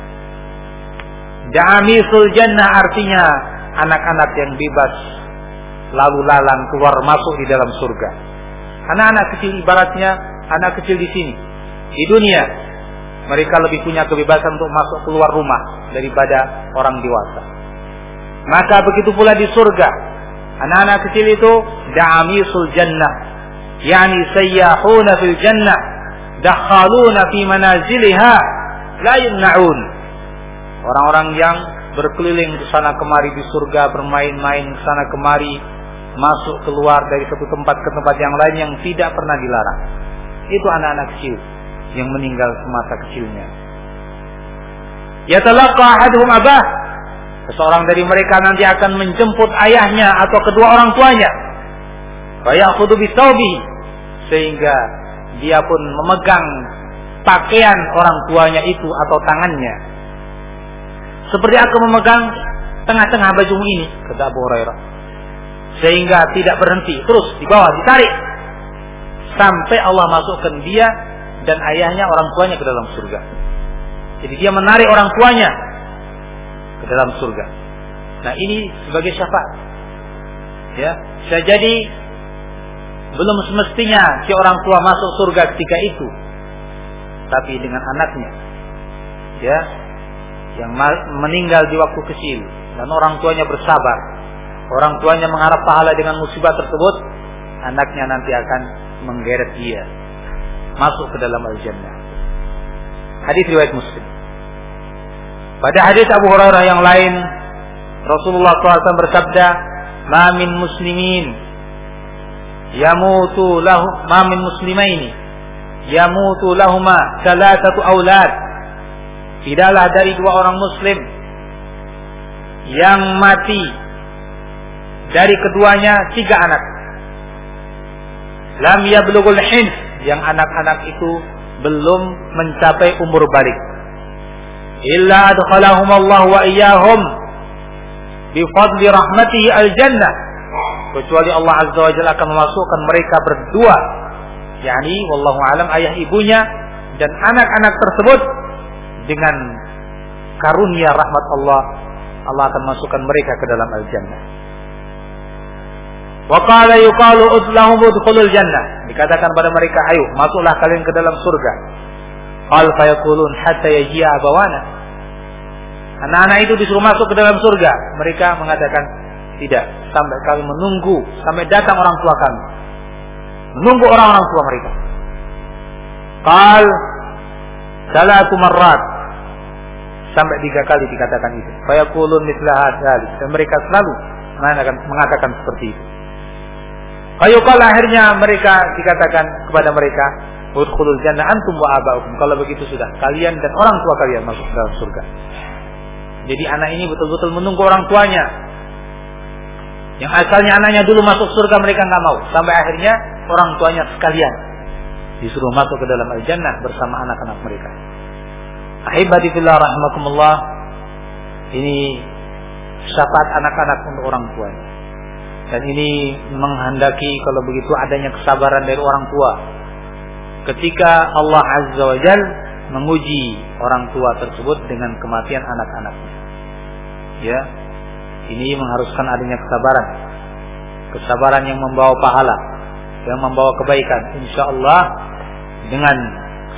Da'amisul jannah artinya anak-anak yang bebas lalu lalang keluar masuk di dalam surga. Anak-anak kecil ibaratnya anak kecil di sini, di dunia mereka lebih punya kebebasan untuk masuk keluar rumah daripada orang dewasa. Maka begitu pula di surga, anak-anak kecil itu da'amisul jannah, yani sayyahuna fil jannah, dakhaluna fi manaziliha la yumna'un. Orang-orang yang berkeliling ke sana kemari di surga, bermain-main ke sana kemari, masuk keluar dari satu tempat ke tempat yang lain yang tidak pernah dilarang. Itu anak-anak kecil yang meninggal semasa kecilnya. Yatalaqqa ahaduhum abah, seseorang dari mereka nanti akan menjemput ayahnya atau kedua orang tuanya. Fayakhudhu bi thawbihi, sehingga dia pun memegang pakaian orang tuanya itu atau tangannya, seperti aku memegang tengah-tengah bajumu ini, kata Abu Hurairah, sehingga tidak berhenti, terus dibawa, ditarik sampai Allah masukkan dia dan ayahnya, orang tuanya ke dalam surga. Jadi dia menarik orang tuanya ke dalam surga. Nah, ini sebagai syafaat. Ya, bisa jadi belum semestinya si orang tua masuk surga ketika itu, tapi dengan anaknya, ya, yang meninggal di waktu kecil dan orang tuanya bersabar, orang tuanya mengharap pahala dengan musibah tersebut, anaknya nanti akan menggeret dia masuk ke dalam al-jannah. Hadis riwayat Muslim. Pada hadis Abu Hurairah yang lain, Rasulullah SAW bersabda, "Ma min muslimin yamutu lahu, ma min muslimaini yamutu lahuma thalathatu aulad." Tidaklah dari dua orang muslim yang mati dari keduanya 3 anak. Lam yablughul hins, yang anak-anak itu belum mencapai umur balik. Illa adkhalahum Allah wa iyyahum bi fadli rahmatihi al-jannah, kecuali Allah Azza wa Jalla akan memasukkan mereka berdua, yakni wallahu alam ayah ibunya dan anak-anak tersebut, dengan karunia rahmat Allah, Allah akan masukkan mereka ke dalam al-jannah. Wa qala yuqalu udlahum udkhulul jannah, dikatakan pada mereka, ayo masuklah kalian ke dalam surga. Qal fayaqulun hatta yaji'a abawana, anak-anak itu disuruh masuk ke dalam surga, mereka mengatakan tidak, sampai kami menunggu sampai datang orang tua kami, menunggu orang-orang tua mereka. Qal salatu marrat, sampai 3 kali dikatakan itu. Fayaqulun mithla hadzal, dan mereka selalu mengatakan seperti itu. Fayuqal, akhirnya mereka dikatakan kepada mereka, udkhulul jannah antum wa aba'ukum, kalau begitu sudah kalian dan orang tua kalian masuk ke dalam surga. Jadi anak ini betul-betul menunggu orang tuanya. Yang asalnya anaknya dulu masuk surga, mereka nggak mau, sampai akhirnya orang tuanya sekalian disuruh masuk ke dalam al-jannah bersama anak-anak mereka. Ahibati fillah rahimakumullah, ini syafaat anak-anak untuk orang tuanya. Dan ini menghendaki kalau begitu adanya kesabaran dari orang tua ketika Allah Azza wa Jalla menguji orang tua tersebut dengan kematian anak-anaknya. Ya, ini mengharuskan adanya kesabaran, kesabaran yang membawa pahala, yang membawa kebaikan. Insya Allah dengan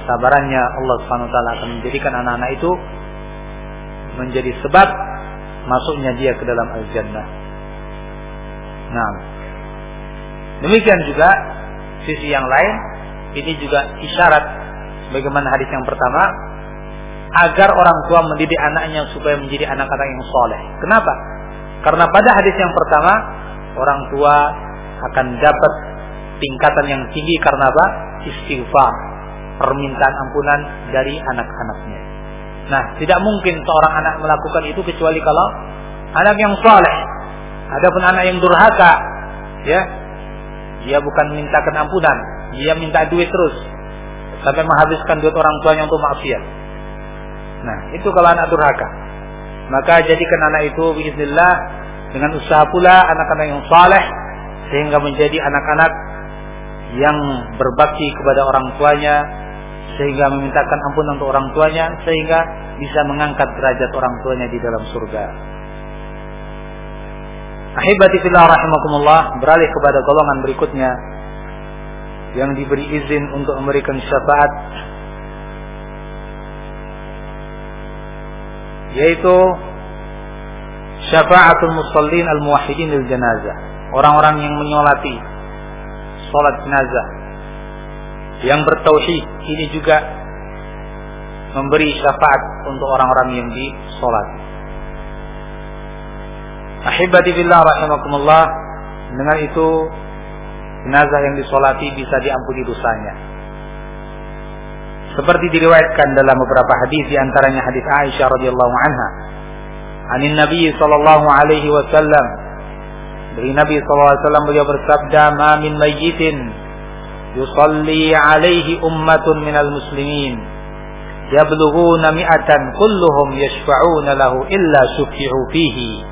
kesabarannya, Allah Subhanahu wa taala akan menjadikan anak-anak itu menjadi sebab masuknya dia ke dalam al-jannah. Nah, demikian juga sisi yang lain, ini juga isyarat bagaimana hadis yang pertama, agar orang tua mendidik anaknya supaya menjadi anak-anak yang soleh. Kenapa? Karena pada hadis yang pertama, orang tua akan dapat tingkatan yang tinggi karena apa? Istighfar, permintaan ampunan dari anak-anaknya. Nah, tidak mungkin seorang anak melakukan itu kecuali kalau anak yang soleh. Adapun anak yang durhaka, ya, dia bukan mintakan ampunan, dia minta duit terus sampai menghabiskan duit orang tuanya untuk maksiat. Nah, itu kalau anak durhaka. Maka jadikan anak itu biiznillah dengan usaha pula anak-anak yang saleh sehingga menjadi anak-anak yang berbakti kepada orang tuanya, sehingga memintakan ampunan untuk orang tuanya, sehingga bisa mengangkat derajat orang tuanya di dalam surga. Ahibati fillah rahimakumullah, beralih kepada golongan berikutnya yang diberi izin untuk memberikan syafaat, yaitu syafaatul musallin al-muwahhidin lil janazah, orang-orang yang menyolati salat jenazah yang bertauhid, ini juga memberi syafaat untuk orang-orang yang disolati. Ahibati billah rahimakumullah, dengan itu jenazah yang disolati bisa diampuni dosanya. Seperti diriwayatkan dalam beberapa hadis, di antaranya hadis Aisyah radhiyallahu anha, anin Nabi sallallahu alaihi wasallam, dari Nabi sallallahu alaihi wasallam beliau bersabda, ma min mayyitin yusalli alaihi ummatun minal muslimin yablughuna mi'atan kulluhum yashfa'una lahu illa syufi'u fihi.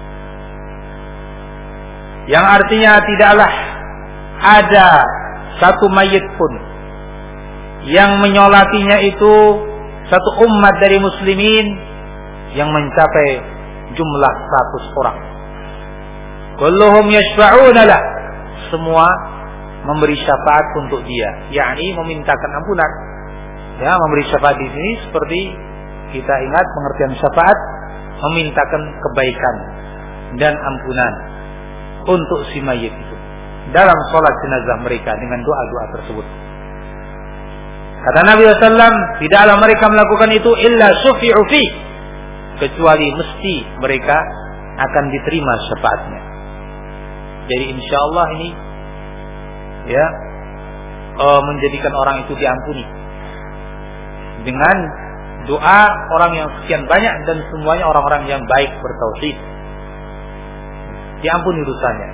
Yang artinya tidaklah ada satu mayit pun yang menyolatinya itu satu umat dari muslimin yang mencapai jumlah 100 orang. Kulluhum yashfa'una lah, semua memberi syafaat untuk dia, yakni memintakan ampunan. Ya, memberi syafaat di sini seperti kita ingat pengertian syafaat, memintakan kebaikan dan ampunan untuk si mayit itu dalam sholat jenazah mereka dengan doa-doa tersebut. Kata Nabi SAW, tidaklah mereka melakukan itu illa syufi'u fi, kecuali mesti mereka akan diterima syafaatnya. Jadi insyaallah ini ya menjadikan orang itu diampuni dengan doa orang yang sekian banyak dan semuanya orang-orang yang baik bertauhid, diampuni dosanya.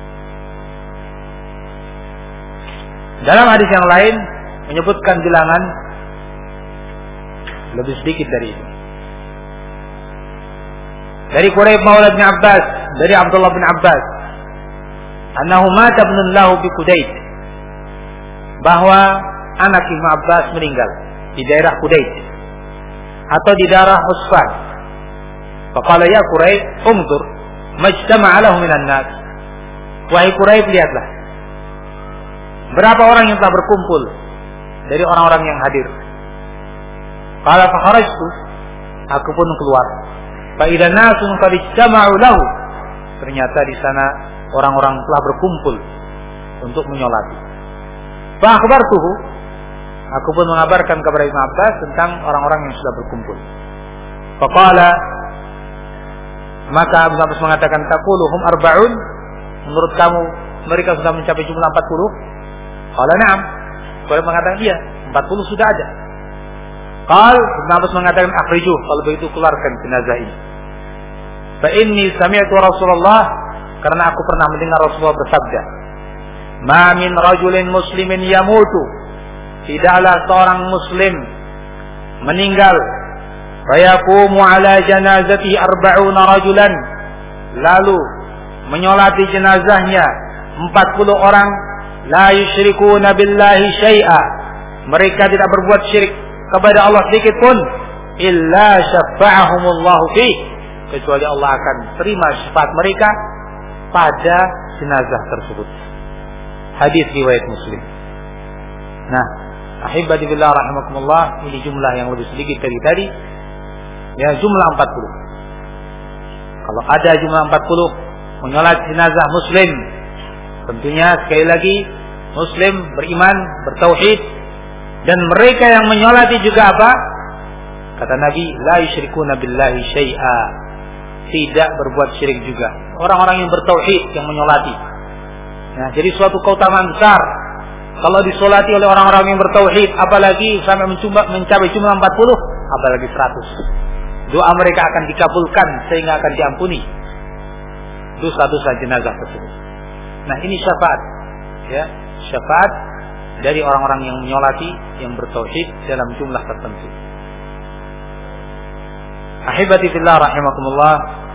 Dalam hadis yang lain menyebutkan bilangan lebih sedikit dari itu. Dari Quraib Maula bin Abbas, dari Abdullah bin Abbas, annahu mata ibnun lahu bi Qudayd, bahwa anak Ibnu Abbas meninggal di daerah Qudayd atau di daerah Usfan. Faqala ya Quraib, unzur majtama'a lahu minan nas. Wahai Quraib, lihatlah berapa orang yang telah berkumpul dari orang-orang yang hadir. Qala fa kharajtu, aku pun keluar. Fa idza nasun qad ijtama'u lahu, ternyata di sana orang-orang telah berkumpul untuk menyolati. Fa akhbartuhu, aku pun mengabarkan kepada Ibnu Abbas tentang orang-orang yang sudah berkumpul. Faqala, maka Ibnu Abbas mengatakan, taquluhum arba'un, menurut kamu mereka sudah mencapai jumlah 40? Qala na'am. Quraib mengatakan iya, 40 sudah ada. Qal, Ibnu Abbas mengatakan akhrijuh, kalau begitu keluarkan jenazah ini. Fa inni sami'tu Rasulullah, karena aku pernah mendengar Rasulullah bersabda, ma min rajulin muslimin yamutu, tidaklah seorang muslim meninggal, fayaqumu ala janazati 40 rajulan, lalu menyolati jenazahnya 40 orang, la yusyrikuna billahi syai'a, mereka tidak berbuat syirik kepada Allah sedikit pun, illa syafa'ahumullahu fi, kecuali Allah akan terima syafaat mereka pada jenazah tersebut. Hadis riwayat Muslim. Nah, Ahibati billah rahimakumullah, ini jumlah yang lebih sedikit dari tadi. Ya, jumlah 40. Kalau ada jumlah 40 menyolat jenazah muslim, tentunya sekali lagi muslim, beriman, bertauhid, dan mereka yang menyolati juga apa? Kata Nabi, la yusyrikuna billahi syai'a, tidak berbuat syirik juga. Orang-orang yang bertauhid yang menyolati. Nah, jadi suatu keutamaan besar kalau disolati oleh orang-orang yang bertauhid, apalagi sampai mencapai jumlah 40, apalagi 100. Doa mereka akan dikabulkan sehingga akan diampuni dosa-dosa jenazah tersebut. Nah, ini syafaat, ya, syafaat dari orang-orang yang menyolati, yang bertauhid dalam jumlah tertentu. Ahibati fillah rahimakumullah,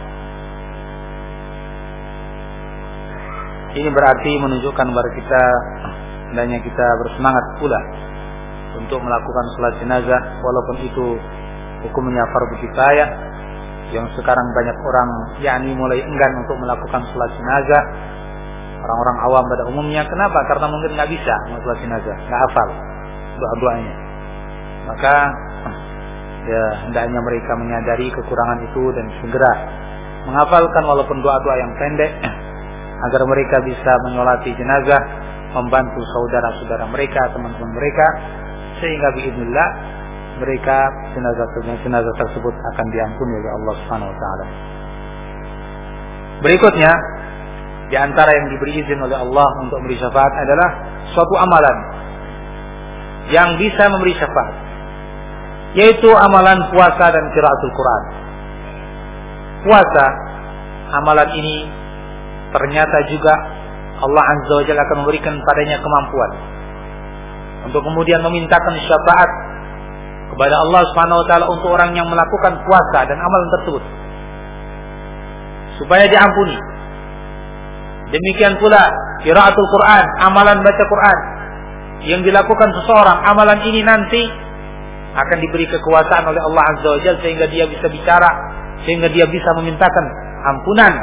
ini berarti menunjukkan kepada kita hendaknya kita bersemangat pula untuk melakukan salat jenazah, walaupun itu hukumnya fardu kifayah, yang sekarang banyak orang yakni mulai enggan untuk melakukan salat jenazah. Orang-orang awam pada umumnya, kenapa? Karena mungkin nggak bisa salat jenazah, nggak hafal doa-doanya. Maka ya hendaknya mereka menyadari kekurangan itu dan segera menghafalkan walaupun doa-doa yang pendek, agar mereka bisa menyolati jenazah, membantu saudara-saudara mereka, teman-teman mereka, sehingga biidznillah mereka jenazah tersebut akan diampuni oleh Allah Subhanahu wa taala. Berikutnya, di antara yang diberi izin oleh Allah untuk memberi syafaat adalah suatu amalan yang bisa memberi syafaat, yaitu amalan puasa dan qiraatul Quran. Puasa, amalan ini ternyata juga Allah Azza wa Jalla akan memberikan padanya kemampuan untuk kemudian memintakan syafaat kepada Allah Subhanahu wa taala untuk orang yang melakukan puasa dan amalan tersebut supaya diampuni. Demikian pula qiraatul Quran, amalan baca Quran yang dilakukan seseorang, amalan ini nanti akan diberi kekuasaan oleh Allah Azza wa Jalla sehingga dia bisa bicara, sehingga dia bisa memintakan ampunan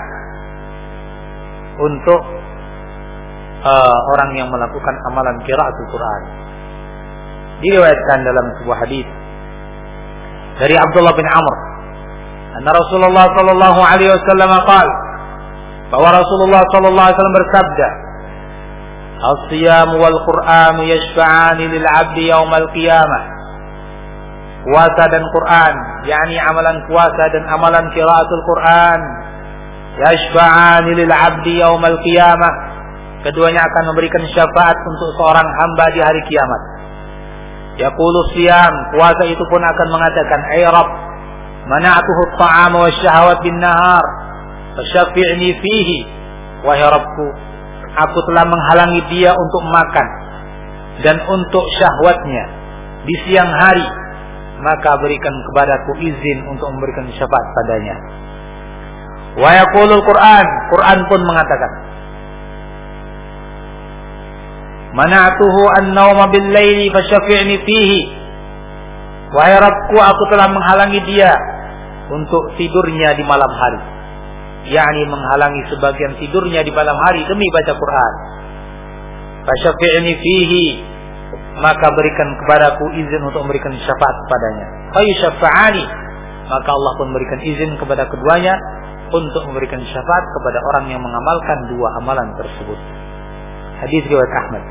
untuk orang yang melakukan amalan qiraatul Quran. Diriwayatkan dalam sebuah hadis dari Abdullah bin Amr, anna Rasulullah sallallahu alaihi wasallam qala, bahwa Rasulullah sallallahu alaihi wasallam bersabda, "As-siyam wal Qur'an yashfa'ani lil 'abdi yaumal qiyamah." Puasa dan Quran, yakni amalan puasa dan amalan qiraatul Quran, yashfa'ani lil 'abdi yaumal qiyamah, keduanya akan memberikan syafaat untuk seorang hamba di hari kiamat. Yaqulu siyam, puasa itu pun akan mengatakan, "Ay Rabb, mana'tuhu at-ta'ama wasyahawat bin-nahar, fasyafi'ni fihi." Wahai Rabbku, aku telah menghalangi dia untuk makan dan untuk syahwatnya di siang hari, maka berikan kepadaku izin untuk memberikan syafaat padanya. Wa yaqulul Quran, Quran pun mengatakan, "Mana'tuhu an-nauma bil-laili fasyafi'ni fihi." Wahai Rabbku, aku telah menghalangi dia untuk tidurnya di malam hari, yakni menghalangi sebagian tidurnya di malam hari demi baca Quran. Fasyafi'ni fihi, maka berikan kepadaku izin untuk memberikan syafaat kepadanya. Fayusyafa'ani, maka Allah pun memberikan izin kepada keduanya untuk memberikan syafaat kepada orang yang mengamalkan dua amalan tersebut. Hadis riwayat Ahmad.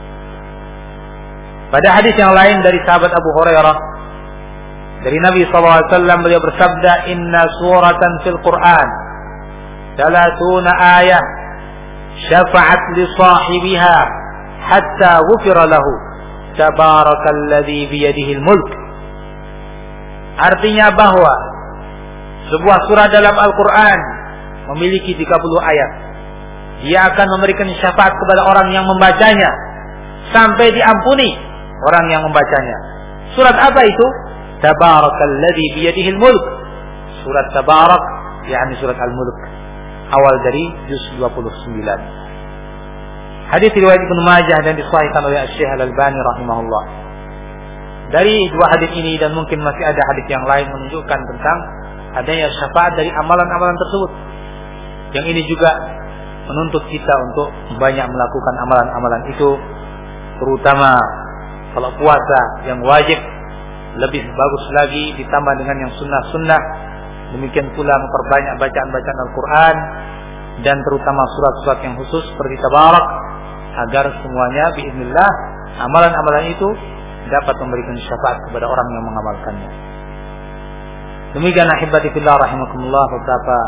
Pada hadis yang lain dari sahabat Abu Hurairah, dari Nabi SAW, beliau bersabda, "Inna suratan fil Quran 30 ayah syafa'at li sahibiha hatta ghufira lahu tabarakalladzi biyadihil mulk." Artinya bahwa sebuah surah dalam Al-Quran memiliki 30 ayat. Dia akan memberikan syafaat kepada orang yang membacanya sampai diampuni orang yang membacanya. Surat apa itu? Tabarakalladzi biyadihil mulk. Surat Tabarak, yakni surat Al-Mulk, awal dari juz 29. Hadis riwayat Ibnu Majah dan disahihkan oleh Syekh Al-Albani rahimahullah. Dari dua hadis ini dan mungkin masih ada hadis yang lain menunjukkan tentang adanya syafaat dari amalan-amalan tersebut. Yang ini juga menuntut kita untuk banyak melakukan amalan-amalan itu, terutama Kalau puasa yang wajib lebih bagus lagi ditambah dengan yang sunnah-sunnah. Demikian pula memperbanyak bacaan-bacaan Al-Quran dan terutama surat-surat yang khusus seperti Tabarak, agar semuanya biiznillah amalan-amalan itu dapat memberikan syafaat kepada orang yang mengamalkannya. Demikian ahibati fillah rahimakumullah, beberapa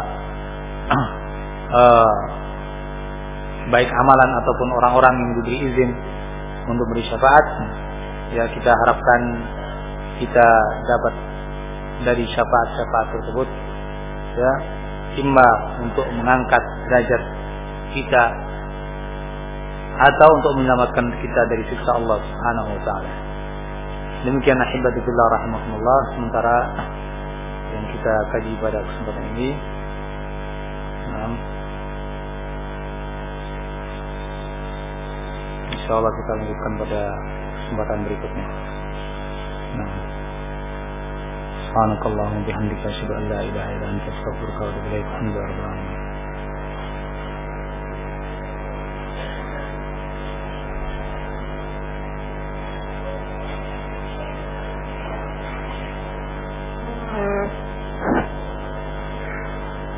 baik amalan ataupun orang-orang yang diberi izin untuk beri syafaat. Ya, kita harapkan kita dapat dari syafaat-syafaat tersebut, ya, imma untuk mengangkat derajat kita atau untuk menyelamatkan kita dari siksa Allah Subhanahu wa taala. Demikian ahibati fillah rahimakumullah, sementara yang kita kaji pada kesempatan ini. Insyaallah kita lanjutkan pada kesempatan berikutnya. Subhanakallahumma bihamdika asyhadu an la ilaha illa anta astaghfiruka wa atubu ilaik. Alhamdulillahirabbil alamin.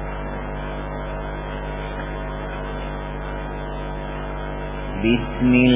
Bismillah.